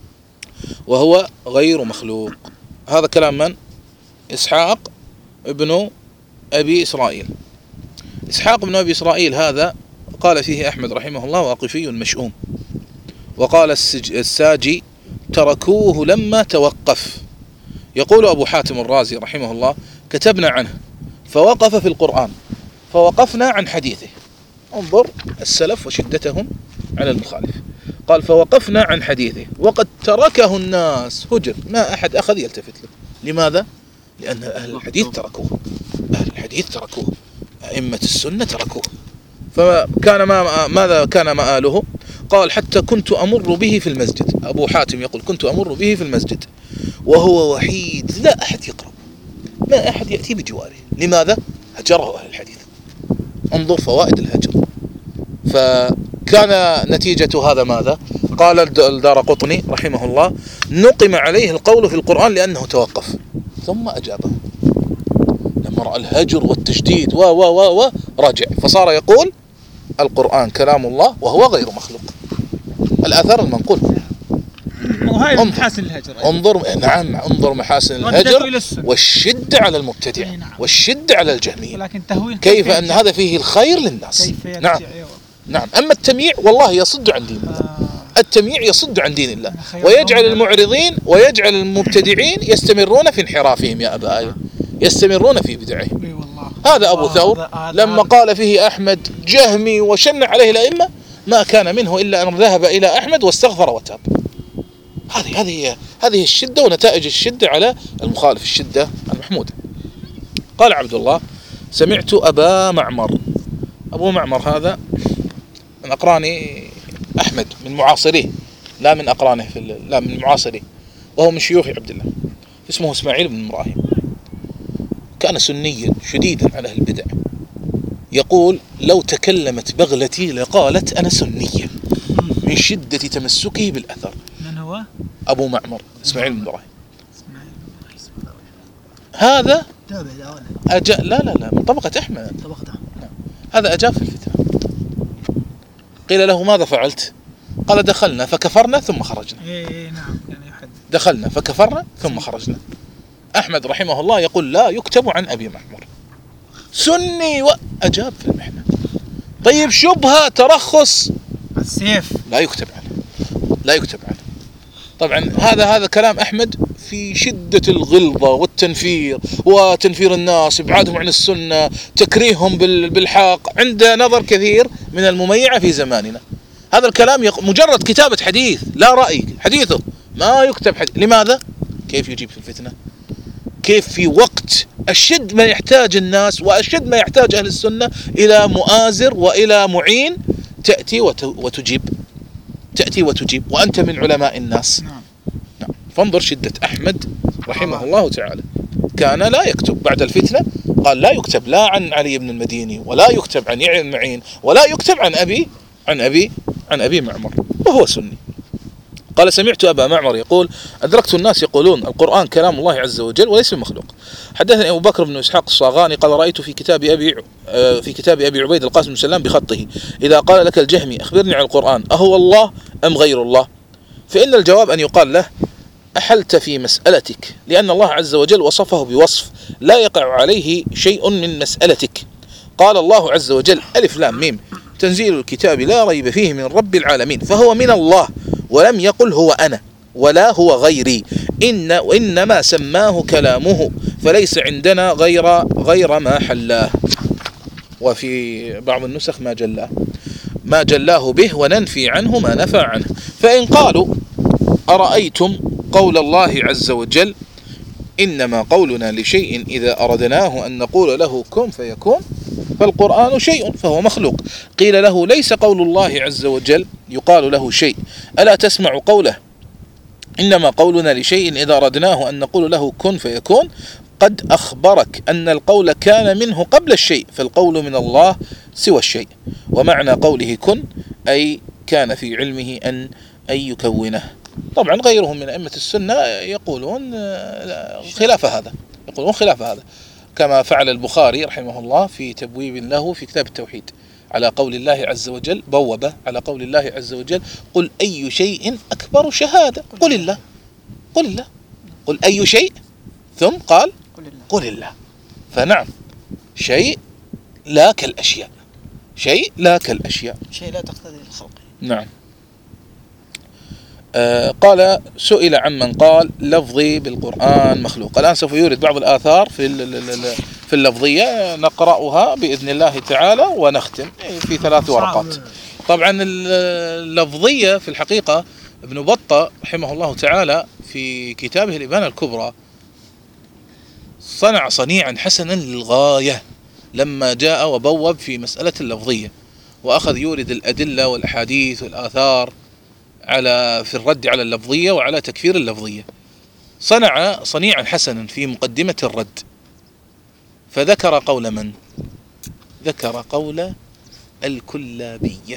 وهو غير مخلوق. هذا كلام من؟ إسحاق بن أبي إسرائيل. إسحاق بن أبي إسرائيل هذا قال فيه أحمد رحمه الله واقفي مشؤوم، وقال الساجي تركوه لما توقف. يقول أبو حاتم الرازي رحمه الله كتبنا عنه فوقف في القرآن فوقفنا عن حديثه. انظر السلف وشدتهم على المخالف. قال فوقفنا عن حديثه وقد تركه الناس هجر، ما أحد أخذ يلتفت له. لماذا؟ لأن أهل الحديث تركوه، أهل الحديث تركوه، أئمة السنة تركوه. فكان ما ماذا كان مآله؟ قال حتى كنت أمر به في المسجد. أبو حاتم يقول كنت أمر به في المسجد وهو وحيد لا أحد يقرب، لا أحد يأتي بجواره. لماذا؟ هجره أهل الحديث. انظر فوائد الهجر. فكان نتيجة هذا ماذا؟ قال الدارقطني رحمه الله نقم عليه القول في القرآن لأنه توقف، ثم أجابه لما رأى الهجر والتشديد و و و و رجع فصار يقول القرآن كلام الله وهو غير مخلوق. الآثار المنقول. وهاي محاسن الهجر. انظر نعم انظر محاسن الهجر والشدة على المبتدع والشدة على الجهمية، كيف أن هذا فيه الخير للناس. نعم نعم. أما التمييع والله يصد عن دين الله، التمييع يصد عن دين الله ويجعل المعرضين ويجعل المبتدعين يستمرون في انحرافهم يا أبا آية، يستمرون في بدعهم. هذا أبو ثور لما قال فيه أحمد جهمي وشن عليه الأئمة ما كان منه إلا أن ذهب إلى أحمد واستغفر وتاب. هذه هذه هذه الشدة ونتائج الشدة على المخالف، الشدة المحمودة. قال عبد الله سمعت أبا معمر. أبو معمر هذا من أقراني أحمد، من معاصريه لا من أقرانه في لا من معاصريه، وهو من شيوخ عبد الله، اسمه إسماعيل بن إبراهيم. كان سنيا شديدا على أهل البدع، يقول لو تكلمت بغلتي لقالت أنا سنيا من شدة تمسكه بالأثر. من هو؟ أبو معمر إسماعيل بن إبراهيم. هذا أجا لا لا لا من طبقة أحمد. طبقة أحمد. هذا أجاب في الفتنة. قيل له ماذا فعلت؟ قال دخلنا فكفرنا ثم خرجنا. إيه نعم يعني أحد. دخلنا فكفرنا ثم خرجنا. أحمد رحمه الله يقول لا يكتب عن أبي معمر سني وأجاب في المحنة. طيب شبهة ترخص السيف لا يكتب عنه، لا يكتب عنه. طبعا هذا هذا كلام أحمد في شدة الغلظة والتنفير وتنفير الناس، إبعادهم عن السنة، تكريههم بالحق عند نظر كثير من المميعة في زماننا. هذا الكلام يق... مجرد كتابة حديث لا رأي، حديثه ما يكتب حديث. لماذا؟ كيف يجيب في الفتنة؟ كيف في وقت أشد ما يحتاج الناس وأشد ما يحتاج أهل السنة إلى مؤازر وإلى معين تأتي وت... وتجيب تأتي وتجيب وأنت من علماء الناس. نعم. نعم. فانظر شدة أحمد رحمه الله تعالى، كان لا يكتب بعد الفتنة. قال لا يكتب لا عن علي بن المديني ولا يكتب عن يعلى المعين ولا يكتب عن أبي عن أبي عن أبي معمر وهو سني. قال سمعت أبا معمر يقول أدركت الناس يقولون القرآن كلام الله عز وجل وليس مخلوق. حدثني أبو بكر بن إسحاق الصاغاني قال رأيت في كتاب أبي في كتاب أبي عبيد القاسم بن سلام بخطه إذا قال لك الجهمي أخبرني عن القرآن أهو الله أم غير الله؟ فإن الجواب أن يقال له أحلت في مسألتك، لأن الله عز وجل وصفه بوصف لا يقع عليه شيء من مسألتك، قال الله عز وجل ألف لام ميم تنزيل الكتاب لا ريب فيه من رب العالمين، فهو من الله، ولم يقل هو أنا ولا هو غيري، إن وإنما سماه كلامه، فليس عندنا غير غير ما حلاه. وفي بعض النسخ ما جلاه ما جلاه به، وننفي عنه ما نفى عنه. فإن قالوا أرأيتم قول الله عز وجل إنما قولنا لشيء إذا أردناه أن نقول له كن فيكون، فالقرآن شيء فهو مخلوق. قيل له ليس قول الله عز وجل يقال له شيء، ألا تسمع قوله إنما قولنا لشيء إذا أردناه أن نقول له كن فيكون، قد أخبرك أن القول كان منه قبل الشيء، فالقول من الله سوى الشيء. ومعنى قوله كن أي كان في علمه أن أن يكونه. طبعا غيرهم من أئمة السنة يقولون خلاف هذا، يقولون خلاف هذا، كما فعل البخاري رحمه الله في تبويب له في كتاب التوحيد على قول الله عز وجل، بوب على قول الله عز وجل قل أي شيء أكبر شهادة، قل الله، قل الله، قل أي شيء، ثم قال قل الله. فنعم شيء لا كالأشياء، شيء لا كالأشياء، شيء لا تقتضي الخلق. نعم. آه قال سئل عمن قال لفظي بالقرآن مخلوق. الآن سوف يورد بعض الآثار في في اللفظية نقرأها بإذن الله تعالى ونختم في ثلاث ورقات. طبعا اللفظية في الحقيقة ابن بطة رحمه الله تعالى في كتابه الإبانة الكبرى صنع صنيعا حسنا للغاية لما جاء وبوب في مسألة اللفظية، وأخذ يورد الأدلة والأحاديث والآثار على في الرد على اللفظية وعلى تكفير اللفظية. صنع صنيعا حسنا في مقدمة الرد، فذكر قول من؟ ذكر قول الكلابية،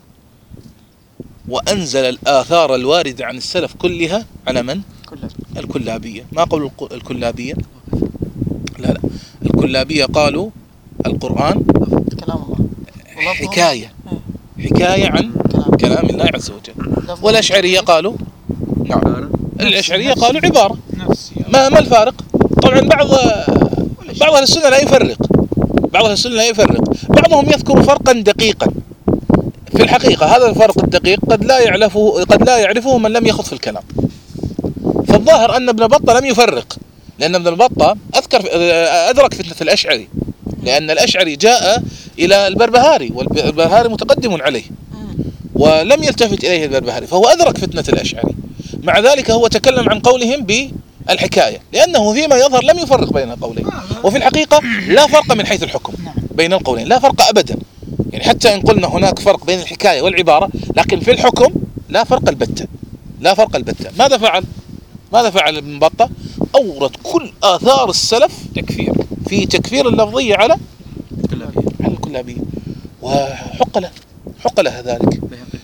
وأنزل الآثار الواردة عن السلف كلها على من؟ الكلابية. ما قول الكلابية؟ لا لا الكلابية قالوا القرآن كلام الله، حكاية حكاية عن كلام الله عز وجل. والأشعرية قالوا نعم الأشعرية قالوا عبارة. ما ما الفارق؟ طبعا بعض بعض أهل السنة لا يفرق، بعض أهل السنة لا يفرق، بعضهم يذكر فرقا دقيقا. في الحقيقة هذا الفرق الدقيق قد لا يعرفه قد لا يعرفه من لم يخض في الكلام. فالظاهر أن ابن بطة لم يفرق، لأن ابن بطة أذكر أدرك فتنة الأشعري، لأن الأشعري جاء إلى البربهاري والبربهاري متقدم عليه ولم يلتفت إليه البربهاري، فهو أدرك فتنة الأشعري. مع ذلك هو تكلم عن قولهم بالحكاية، لأنه فيما يظهر لم يفرق بين القولين، وفي الحقيقة لا فرق من حيث الحكم بين القولين، لا فرق أبدا. يعني حتى إن قلنا هناك فرق بين الحكاية والعبارة، لكن في الحكم لا فرق البتة، لا فرق البتة. ماذا فعل؟ ماذذا فعل ابن بطة؟ أورد كل آثار السلف تكفير في تكفير اللفظية على الكلابية، على الكلابية، وحق له حق له ذلك.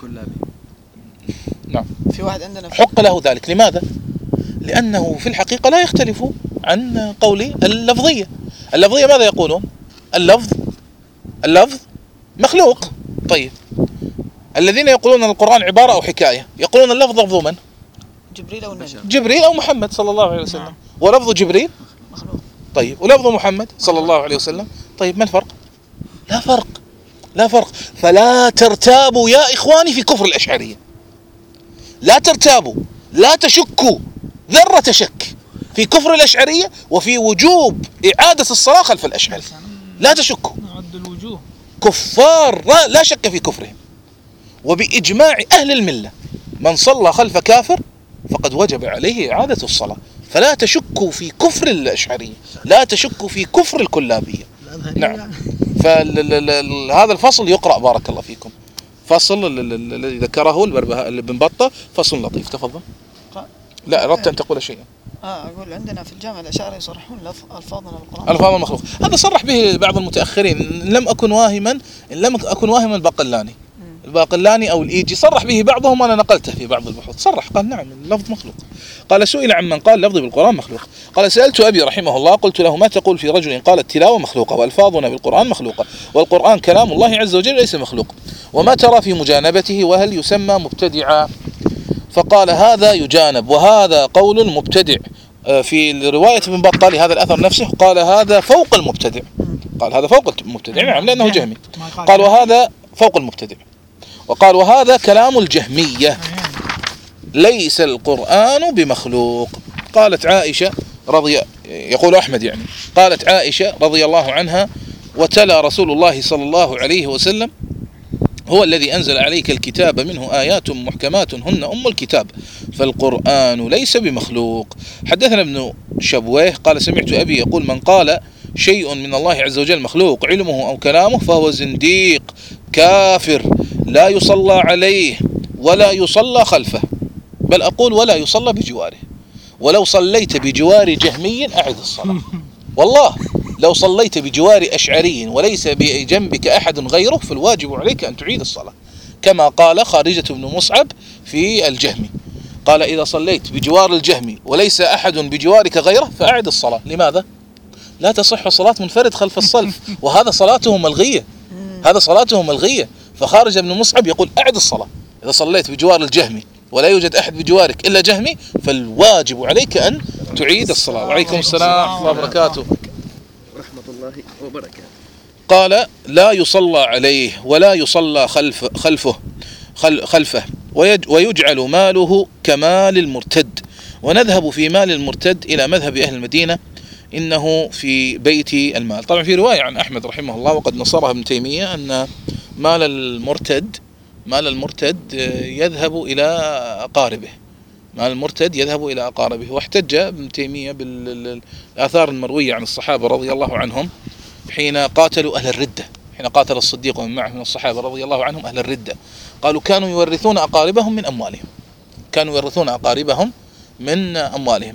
نعم في واحد عندنا في حق له ذلك. لماذا؟ لأنه في الحقيقة لا يختلف عن قول اللفظية. اللفظية ماذا يقولون؟ اللفظ اللفظ مخلوق. طيب الذين يقولون القرآن عبارة أو حكاية يقولون اللفظ لفظ من؟ جبريل أو النبي، جبريل أو محمد صلى الله عليه وسلم. ولفظ جبريل مخلوق. طيب ولفظ محمد صلى الله عليه وسلم. طيب ما الفرق؟ لا فرق، لا فرق. فلا ترتابوا يا إخواني في كفر الأشعرية، لا ترتابوا، لا تشكوا ذرة شك في كفر الأشعرية وفي وجوب إعادة الصلاة خلف الأشعري. لا تشكوا، كفار لا شك في كفرهم، وبإجماع أهل الملة من صلى خلف كافر فقد وجب عليه إعادة الصلاة. فلا تشكوا في كفر الأشعرية، لا تشكوا في كفر الكلابية. نعم. فهذا الفصل يقرأ بارك الله فيكم، فصل الذي ذكره ابن بطة فصل لطيف. تفضل. لا أردت أن تقول شيئا. آه أقول عندنا في الجامعة الأشاعرة يصرحون ألفاظنا بالقرآن ألفاظ المخلوق. هذا صرح به بعض المتأخرين، إن لم أكن واهما إن لم أكن واهما الباقلاني الباقلاني أو الإيجي صرح به بعضهم، وأنا نقلته في بعض البحوث. صرح قال نعم اللفظ مخلوق. قال سئل عن من قال لفظي بالقرآن مخلوق، قال سألت أبي رحمه الله قلت له ما تقول في رجل قال التلاوة مخلوقة وألفاظنا بالقرآن مخلوقة والقرآن كلام الله عز وجل ليس مخلوق، وما ترى في مجانبته وهل يسمى مبتدعا؟ فقال هذا يجانب وهذا قول المبتدع. في رواية ابن بطة لهذا الأثر نفسه قال هذا فوق المبتدع، قال هذا فوق المبتدع، نعم لأنه جهمي. ما قال وهذا فوق المبتدع. وقال وهذا كلام الجهمية ليس القرآن بمخلوق. قالت عائشة رضي يقول أحمد يعني قالت عائشة رضي الله عنها وتلا رسول الله صلى الله عليه وسلم هو الذي أنزل عليك الكتاب منه آيات محكمات هن أم الكتاب فالقرآن ليس بمخلوق. حدثنا ابن شبويه قال سمعت أبي يقول من قال شيء من الله عز وجل مخلوق علمه أو كلامه فهو زنديق كافر لا يصلى عليه ولا يصلى خلفه، بل أقول ولا يصلى بجواره. ولو صليت بجوار جهمي أعد الصلاة، والله لو صليت بجوار أشعري وليس بجنبك أحد غيره فالواجب عليك أن تعيد الصلاة، كما قال خارجة بن مصعب في الجهمي، قال إذا صليت بجوار الجهمي وليس أحد بجوارك غيره فأعد الصلاة. لماذا؟ لا تصح صلاة منفرد خلف الصلف، وهذا صلاته ملغية، هذا صلاته ملغية. فخارج بن مصعب يقول أعد الصلاة، إذا صليت بجوار الجهمي ولا يوجد أحد بجوارك إلا جهمي فالواجب عليك أن تعيد الصلاة. وعليكم السلام ورحمة الله وبركاته. ورحمة الله وبركاته. قال لا يصلى عليه ولا يصلى خلف خلفه خلفه ويجعل ماله كمال المرتد، ونذهب في مال المرتد إلى مذهب أهل المدينة إنه في بيت المال. طبعا في رواية عن أحمد رحمه الله وقد نصرها ابن تيمية أن مال المرتد مال المرتد يذهب إلى أقاربه، مال المرتد يذهب إلى أقاربه. واحتج ابن تيمية بالآثار المروية عن الصحابة رضي الله عنهم حين قاتلوا أهل الردة، حين قاتل الصديق ومن معه من الصحابة رضي الله عنهم أهل الردة، قالوا كانوا يورثون أقاربهم من أموالهم، كانوا يورثون أقاربهم من أموالهم.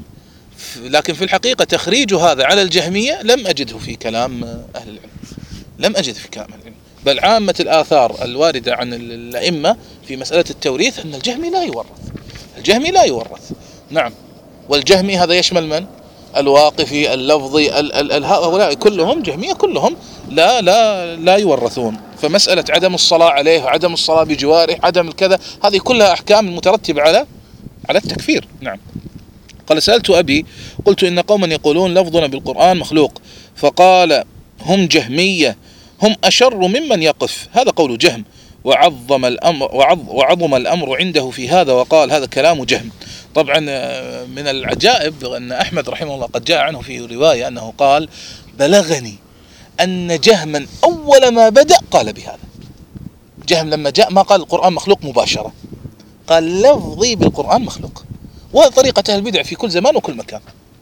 لكن في الحقيقة تخريج هذا على الجهمية لم أجده في كلام أهل العلم، لم أجد في كلام أهل العلم، بل عامة الآثار الواردة عن الأئمة في مسألة التوريث أن الجهمي لا يورث، الجهمي لا يورث. نعم، والجهمي هذا يشمل من؟ الواقفي، اللفظي، ال ال ال هؤلاء كلهم جهمية، كلهم لا لا لا يورثون. فمسألة عدم الصلاة عليه، عدم الصلاة بجواره، عدم الكذا، هذه كلها أحكام مترتبة على على التكفير. نعم. قال سألت أبي قلت إن قوما يقولون لفظنا بالقرآن مخلوق، فقال هم جهمية هم أشر ممن يقف، هذا قول جهم، وعظم الأمر, وعظم الأمر عنده في هذا وقال هذا كلام جهم. طبعا من العجائب أن أحمد رحمه الله قد جاء عنه في رواية أنه قال بلغني أن جهما أول ما بدأ قال بهذا. جهم لما جاء ما قال القرآن مخلوق مباشرة، قال لفظي بالقرآن مخلوق. وطريقة أهل البدع في كل زمان وكل مكان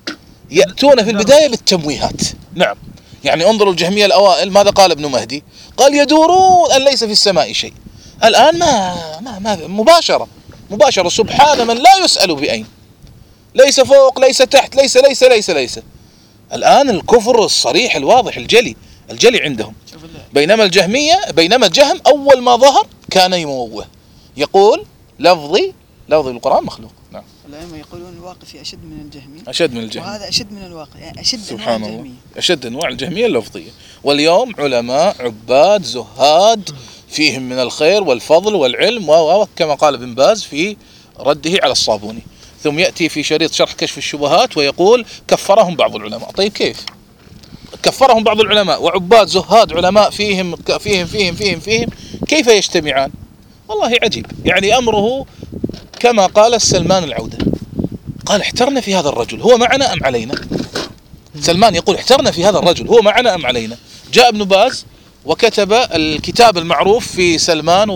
يأتون في البداية بالتمويهات. نعم، يعني انظروا الجهمية الأوائل ماذا قال ابن مهدي؟ قال يدورون أن ليس في السماء شيء. الآن ما ما ما مباشرة مباشرة سبحان من لا يسأل بأين، ليس فوق ليس تحت ليس ليس ليس ليس الآن الكفر الصريح الواضح الجلي الجلي عندهم. بينما الجهمية بينما الجهم أول ما ظهر كان يموه يقول لفظي لفظي بالقرآن مخلوق. نعم. الأئمة يقولون الواقفي أشد من الجهمي، أشد من الجهمي، وهذا أشد من الواقع، يعني أشد سبحان الله الجهمية. أشد أنواع الجهمية اللفظية. واليوم علماء عباد زهاد فيهم من الخير والفضل والعلم، وكما قال ابن باز في رده على الصابوني، ثم يأتي في شريط شرح كشف الشبهات ويقول كفرهم بعض العلماء. طيب كيف كفرهم بعض العلماء وعباد زهاد علماء فيهم فيهم فيهم فيهم فيهم كيف يجتمعان؟ والله عجيب. يعني أمره كما قال السلمان العودة، قال احترنا في هذا الرجل هو معنا أم علينا؟ سلمان يقول احترنا في هذا الرجل هو معنا أم علينا؟ جاء ابن باز وكتب الكتاب المعروف في سلمان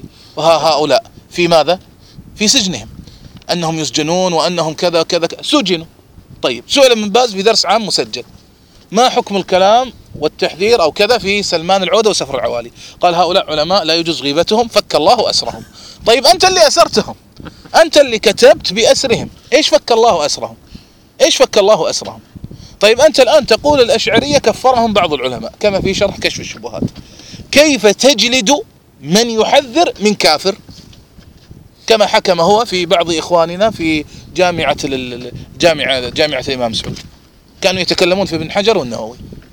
وهؤلاء في ماذا؟ في سجنهم، أنهم يسجنون وأنهم كذا كذا سجنوا. طيب سئل ابن باز في درس عام مسجل ما حكم الكلام والتحذير أو كذا في سلمان العودة وسفر العوالي؟ قال هؤلاء علماء لا يجوز غيبتهم فك الله أسرهم. طيب أنت اللي أسرتهم، أنت اللي كتبت بأسرهم، إيش فك الله أسرهم؟ إيش فك الله أسرهم؟ طيب أنت الآن تقول الأشعرية كفرهم بعض العلماء كما في شرح كشف الشبهات، كيف تجلد من يحذر من كافر كما حكم هو في بعض إخواننا في جامعة الجامعة جامعة الإمام سعود، كانوا يتكلمون في ابن حجر والنووي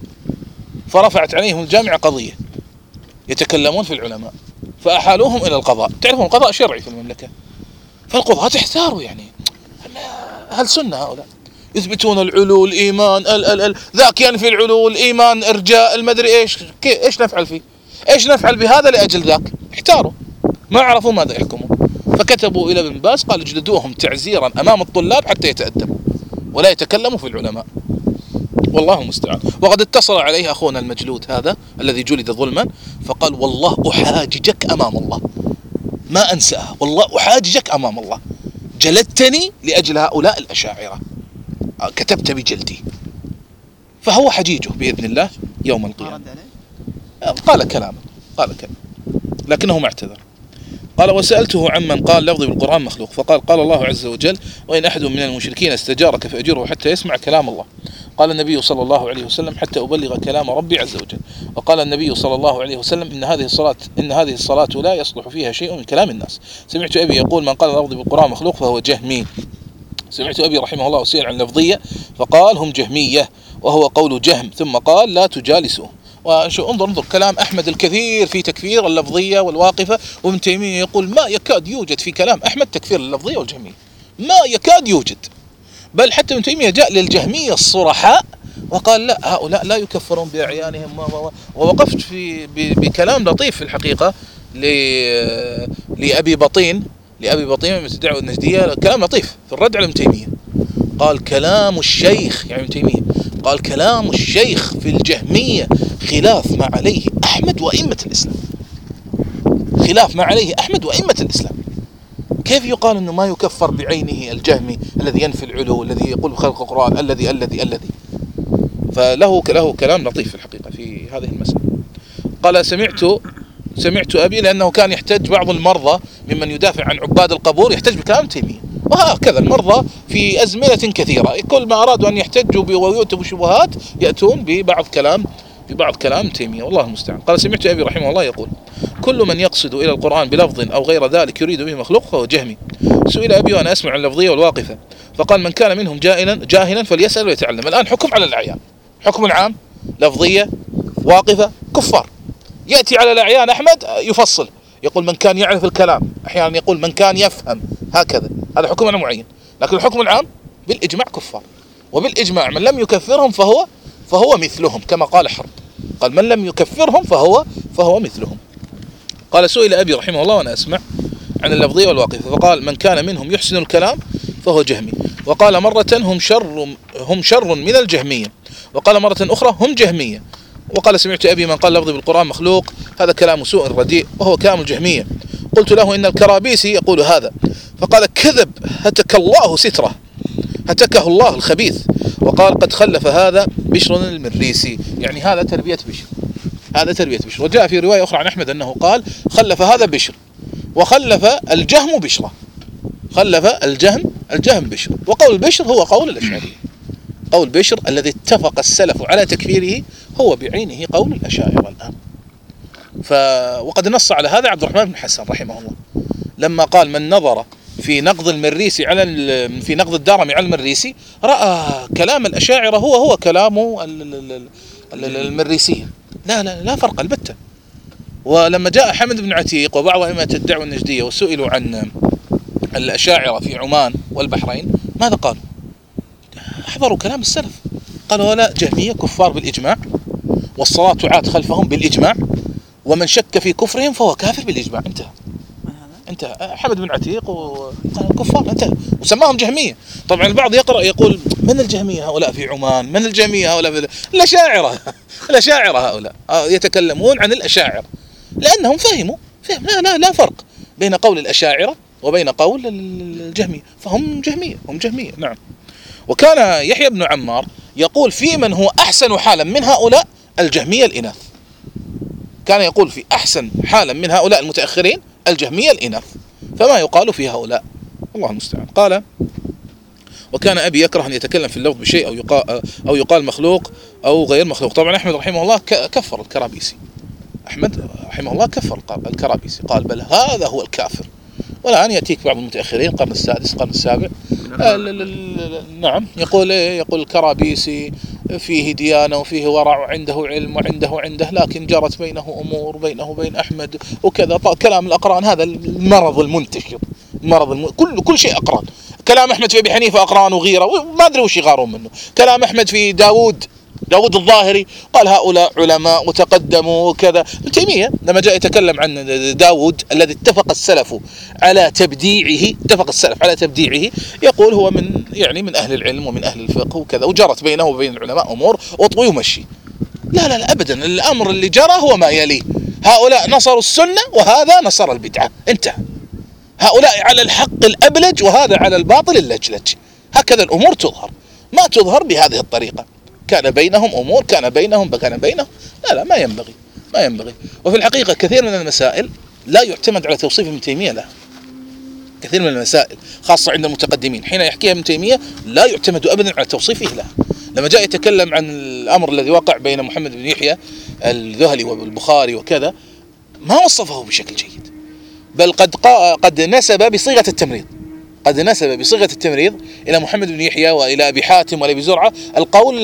فرفعت عليهم الجامعة قضية يتكلمون في العلماء فأحالوهم إلى القضاء. تعرفون القضاء شرعي في المملكة، فالقضاة احتاروا يعني هل سنة هؤلاء؟ يثبتون العلو الإيمان ال ال ال ذاك ينفي العلو الإيمان إرجاء المدري إيش. إيش نفعل فيه؟ إيش نفعل بهذا لأجل ذاك؟ احتاروا ما عرفوا ماذا يحكمون، فكتبوا إلى ابن باز قال اجلدوهم تعزيرا أمام الطلاب حتى يتأدبوا ولا يتكلموا في العلماء. والله المستعان. وقد اتصل عليه أخونا المجلود هذا الذي جلد ظلما فقال والله أحاججك أمام الله، ما أنساها، والله أحاججك أمام الله، جلدتني لأجل هؤلاء الأشاعرة، كتبت بجلدي. فهو حجيجه بإذن الله يوم القيامة. قال كلاما قال كلام لكنه ما اعتذر. قال وسألته عمن قال لفظي بالقرآن مخلوق فقال قال الله عز وجل وإن أحد من المشركين استجارك فأجره حتى يسمع كلام الله. قال النبي صلى الله عليه وسلم حتى أبلغ كلام ربي عز وجل. وقال النبي صلى الله عليه وسلم إن هذه الصلاة إن هذه الصلاة لا يصلح فيها شيء من كلام الناس. سمعت أبي يقول من قال لفظي بالقرآن مخلوق فهو جهمي. سمعت أبي رحمه الله وسئل عن لفظية فقال هم جهمية وهو قول جهم ثم قال لا تجالسوه. وانظر انظر كلام أحمد الكثير في تكفير اللفظية والواقفة، وابن تيمية يقول ما يكاد يوجد في كلام أحمد تكفير اللفظية والجهمية، ما يكاد يوجد. بل حتى ابن تيمية جاء للجهمية الصرحاء وقال لا هؤلاء لا يكفرون بأعيانهم. ووقفت في بكلام لطيف في الحقيقة لأبي بطين لأبي بطين من الدعوة النجدية، كلام لطيف في الرد على ابن تيمية. قال كلام الشيخ يعني ابن تيمية قال كلام الشيخ في الجهمية خلاف ما عليه أحمد وأئمة الإسلام، خلاف ما عليه أحمد وأئمة الإسلام. كيف يقال أنه ما يكفر بعينه الجهمي الذي ينفي العلو الذي يقول بخلق القرآن الذي الذي الذي فله له كلام لطيف في الحقيقة في هذه المسألة. قال سمعت سمعت أبي لأنه كان يحتج بعض المرضى ممن يدافع عن عباد القبور يحتج بكلام تيمية، وهكذا المرضى في أزمنة كثيرة كل ما أرادوا أن يحتجوا ويؤتوا بشبهات يأتون ببعض كلام ببعض كلام تيمية والله المستعان. قال سمعت أبي رحمه الله يقول كل من يقصد إلى القرآن بلفظ أو غير ذلك يريد به مخلوق فهو جهمي. سئل أبي وأنا أسمع عن اللفظية والواقفة فقال من كان منهم جاهلا جاهلا فليسأل ويتعلم. الآن حكم على الأعيان، حكم العام لفظية واقفة كفار. يأتي على الأعيان أحمد يفصل يقول من كان يعرف الكلام، أحيانا يقول من كان يفهم، هكذا هذا حكم على معين. لكن الحكم العام بالإجماع كفار، وبالإجماع من لم يكفرهم فهو فهو مثلهم كما قال حرب، قال من لم يكفرهم فهو فهو مثلهم. قال سئل أبي رحمه الله وأنا أسمع عن اللفظية والواقفة فقال من كان منهم يحسن الكلام فهو جهمي. وقال مرة هم شر هم شر من الجهمية، وقال مرة أخرى هم جهمية. وقال سمعت أبي من قال لفظي بالقرآن مخلوق هذا كلام سوء رديء وهو كلام الجهمية. قلت له إن الكرابيسي يقول هذا فقال كذب هتك الله ستره هتكه الله الخبيث. وقال قد خلف هذا بشر المريسي، يعني هذا تربية بشر، هذا تربية بشر. وجاء في رواية أخرى عن أحمد أنه قال خلف هذا بشر وخلف الجهم بشرة، خلف الجهم الجهم بشر. وقول بشر هو قول الأشعري، قول بشر الذي اتفق السلف على تكفيره هو بعينه قول الأشاعرة الآن. ف... وقد نص على هذا عبد الرحمن بن حسن رحمه الله لما قال من نظر في نقض المريسي على ال... في نقض الدارمي على المريسي رأى كلام الأشاعرة هو هو كلام المريسية، لا لا لا فرق البتة. ولما جاء حمد بن عتيق وبعض أئمة الدعوة النجدية وسئلوا عن الأشاعرة في عمان والبحرين ماذا قالوا؟ احضروا كلام السلف، قالوا ولا جهمية كفار بالإجماع والصلاة تعاد خلفهم بالإجماع ومن شك في كفرهم فهو كافر بالإجماع. انتهى انتهى حمد بن عتيق وكفار انتهى وسماهم جهمية. طبعا البعض يقرأ يقول من الجهمية هؤلاء في عمان، من الجهمية هؤلاء في الأشاعرة الأشاعرة هؤلاء يتكلمون عن الأشاعرة لأنهم فهموا فهم لا لا لا فرق بين قول الأشاعرة وبين قول الجهمية، فهم جهمية هم جهمية نعم. وكان يحيى بن عمار يقول في من هو أحسن حالا من هؤلاء الجهمية الإناث، كان يقول في أحسن حالا من هؤلاء المتأخرين الجهمية الإناث، فما يقال في هؤلاء الله المستعان. قال وكان أبي يكره أن يتكلم في اللفظ بشيء أو يقال, أو يقال مخلوق أو غير مخلوق. طبعا أحمد رحمه الله كفر الكرابيسي، أحمد رحمه الله كفر الكرابيسي قال بل هذا هو الكافر. والآن يأتيك بعض المتأخرين القرن السادس القرن السابع نعم يقول يقول الكرابيسي فيه ديانة وفيه ورع وعنده علم وعنده عنده لكن جرت بينه أمور بينه وبين أحمد وكذا. كلام الأقران هذا المرض المنتشر، مرض الم... كل كل شيء أقران، كلام أحمد في أبي حنيفة أقران وغيرة وما أدري وش يغارون منه. كلام أحمد في داود داود الظاهري قال هؤلاء علماء وتقدموا وكذا. ابن تيمية لما جاء يتكلم عن داود الذي اتفق السلف على تبديعه اتفق السلف على تبديعه يقول هو من يعني من أهل العلم ومن أهل الفقه وكذا، وجرت بينه وبين العلماء أمور واطوي ومشي. لا لا لا أبدا، الأمر اللي جرى هو ما يليه. هؤلاء نصروا السنة وهذا نصر البدعة، انتهى. هؤلاء على الحق الأبلج وهذا على الباطل اللجلج. هكذا الأمور تظهر، ما تظهر بهذه الطريقة. كان بينهم أمور، كان بينهم كان بينهم لا لا ما ينبغي ما ينبغي. وفي الحقيقة كثير من المسائل لا يعتمد على توصيف ابن تيمية لها. كثير من المسائل خاصة عند المتقدمين حين يحكيها ابن تيمية لا يعتمد أبدا على توصيفه لها. لما جاء يتكلم عن الأمر الذي وقع بين محمد بن يحيى الذهلي والبخاري وكذا ما وصفه بشكل جيد، بل قد قد نسب بصيغة التمريض قد نسب بصيغة التمريض إلى محمد بن يحيى وإلى أبي حاتم وإلى أبي زرعة القول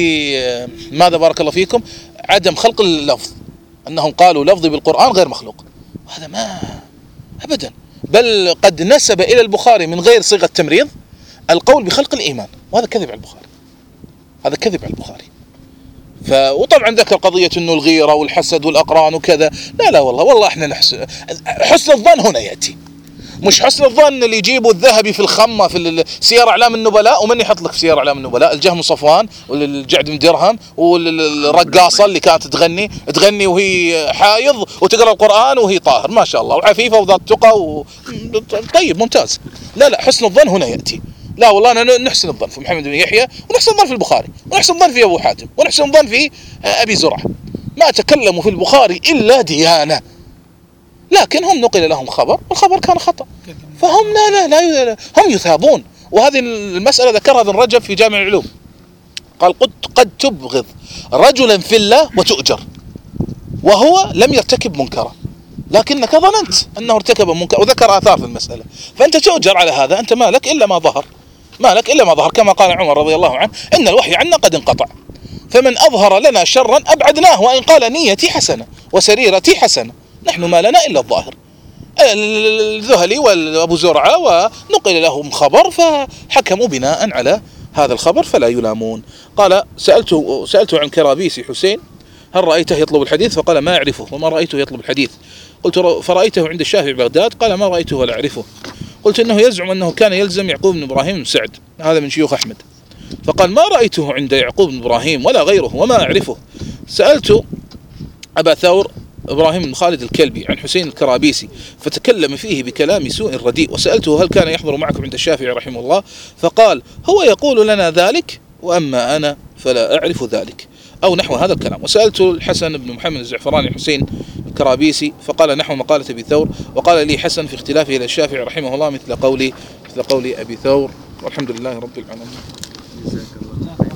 بماذا بارك الله فيكم عدم خلق اللفظ، أنهم قالوا لفظي بالقرآن غير مخلوق. وهذا ما أبدا، بل قد نسب إلى البخاري من غير صيغة تمريض القول بخلق الإيمان، وهذا كذب على البخاري، هذا كذب على البخاري. ف... وطبعا ذكر قضية أنه الغيرة والحسد والأقران وكذا. لا لا والله والله احنا نحسن حسن الظن هنا يأتي، مش حسن الظن اللي يجيبوا الذهبي في الخمة في سير أعلام النبلاء. ومن يحط لك في سير أعلام النبلاء؟ الجهم صفوان والجعد بن درهم والرقاصة اللي كانت تغني تغني وهي حايض وتقرأ القرآن وهي طاهر ما شاء الله وعفيفة وذات تقى و... طيب ممتاز. لا لا حسن الظن هنا يأتي. لا والله أنا نحسن الظن في محمد بن يحيى ونحسن الظن في البخاري ونحسن الظن في أبو حاتم ونحسن الظن في أبي زرعة. ما تكلموا في البخاري إلا ديانة، لكن هم نقل لهم خبر والخبر كان خطأ، فهم لا لا لا, لا هم يثابون. وهذه المسألة ذكرها ابن رجب في جامع العلوم، قال قد قد تبغض رجلا في الله وتؤجر وهو لم يرتكب منكرا لكنك ظننت أنه ارتكب منكر، وذكر آثار في المسألة، فأنت تؤجر على هذا. أنت مالك إلا ما ظهر، مالك إلا ما ظهر، كما قال عمر رضي الله عنه إن الوحي عنا قد انقطع، فمن أظهر لنا شرا أبعدناه وإن قال نيتي حسنة وسريرتي حسنة، نحن ما لنا إلا الظاهر. الذهلي وأبو زرعة ونقل لهم خبر فحكموا بناء على هذا الخبر فلا يلامون. قال سألته, سألته عن كرابيسي حسين هل رأيته يطلب الحديث؟ فقال ما أعرفه وما رأيته يطلب الحديث. قلت فرأيته عند الشافعي بغداد؟ قال ما رأيته ولا أعرفه. قلت إنه يزعم أنه كان يلزم يعقوب بن إبراهيم بن سعد، هذا من شيوخ أحمد. فقال ما رأيته عند يعقوب بن إبراهيم ولا غيره وما أعرفه. سألت أبا ثور إبراهيم بن خالد الكلبي عن حسين الكرابيسي فتكلم فيه بكلام سوء رديء، وسألته هل كان يحضر معكم عند الشافعي رحمه الله؟ فقال هو يقول لنا ذلك وأما أنا فلا أعرف ذلك، أو نحو هذا الكلام. وسألت الحسن بن محمد الزعفراني حسين الكرابيسي فقال نحو مقالة أبي ثور، وقال لي حسن في اختلافه إلى الشافعي رحمه الله مثل قولي مثل قول أبي ثور. والحمد لله رب العالمين. جزاك الله.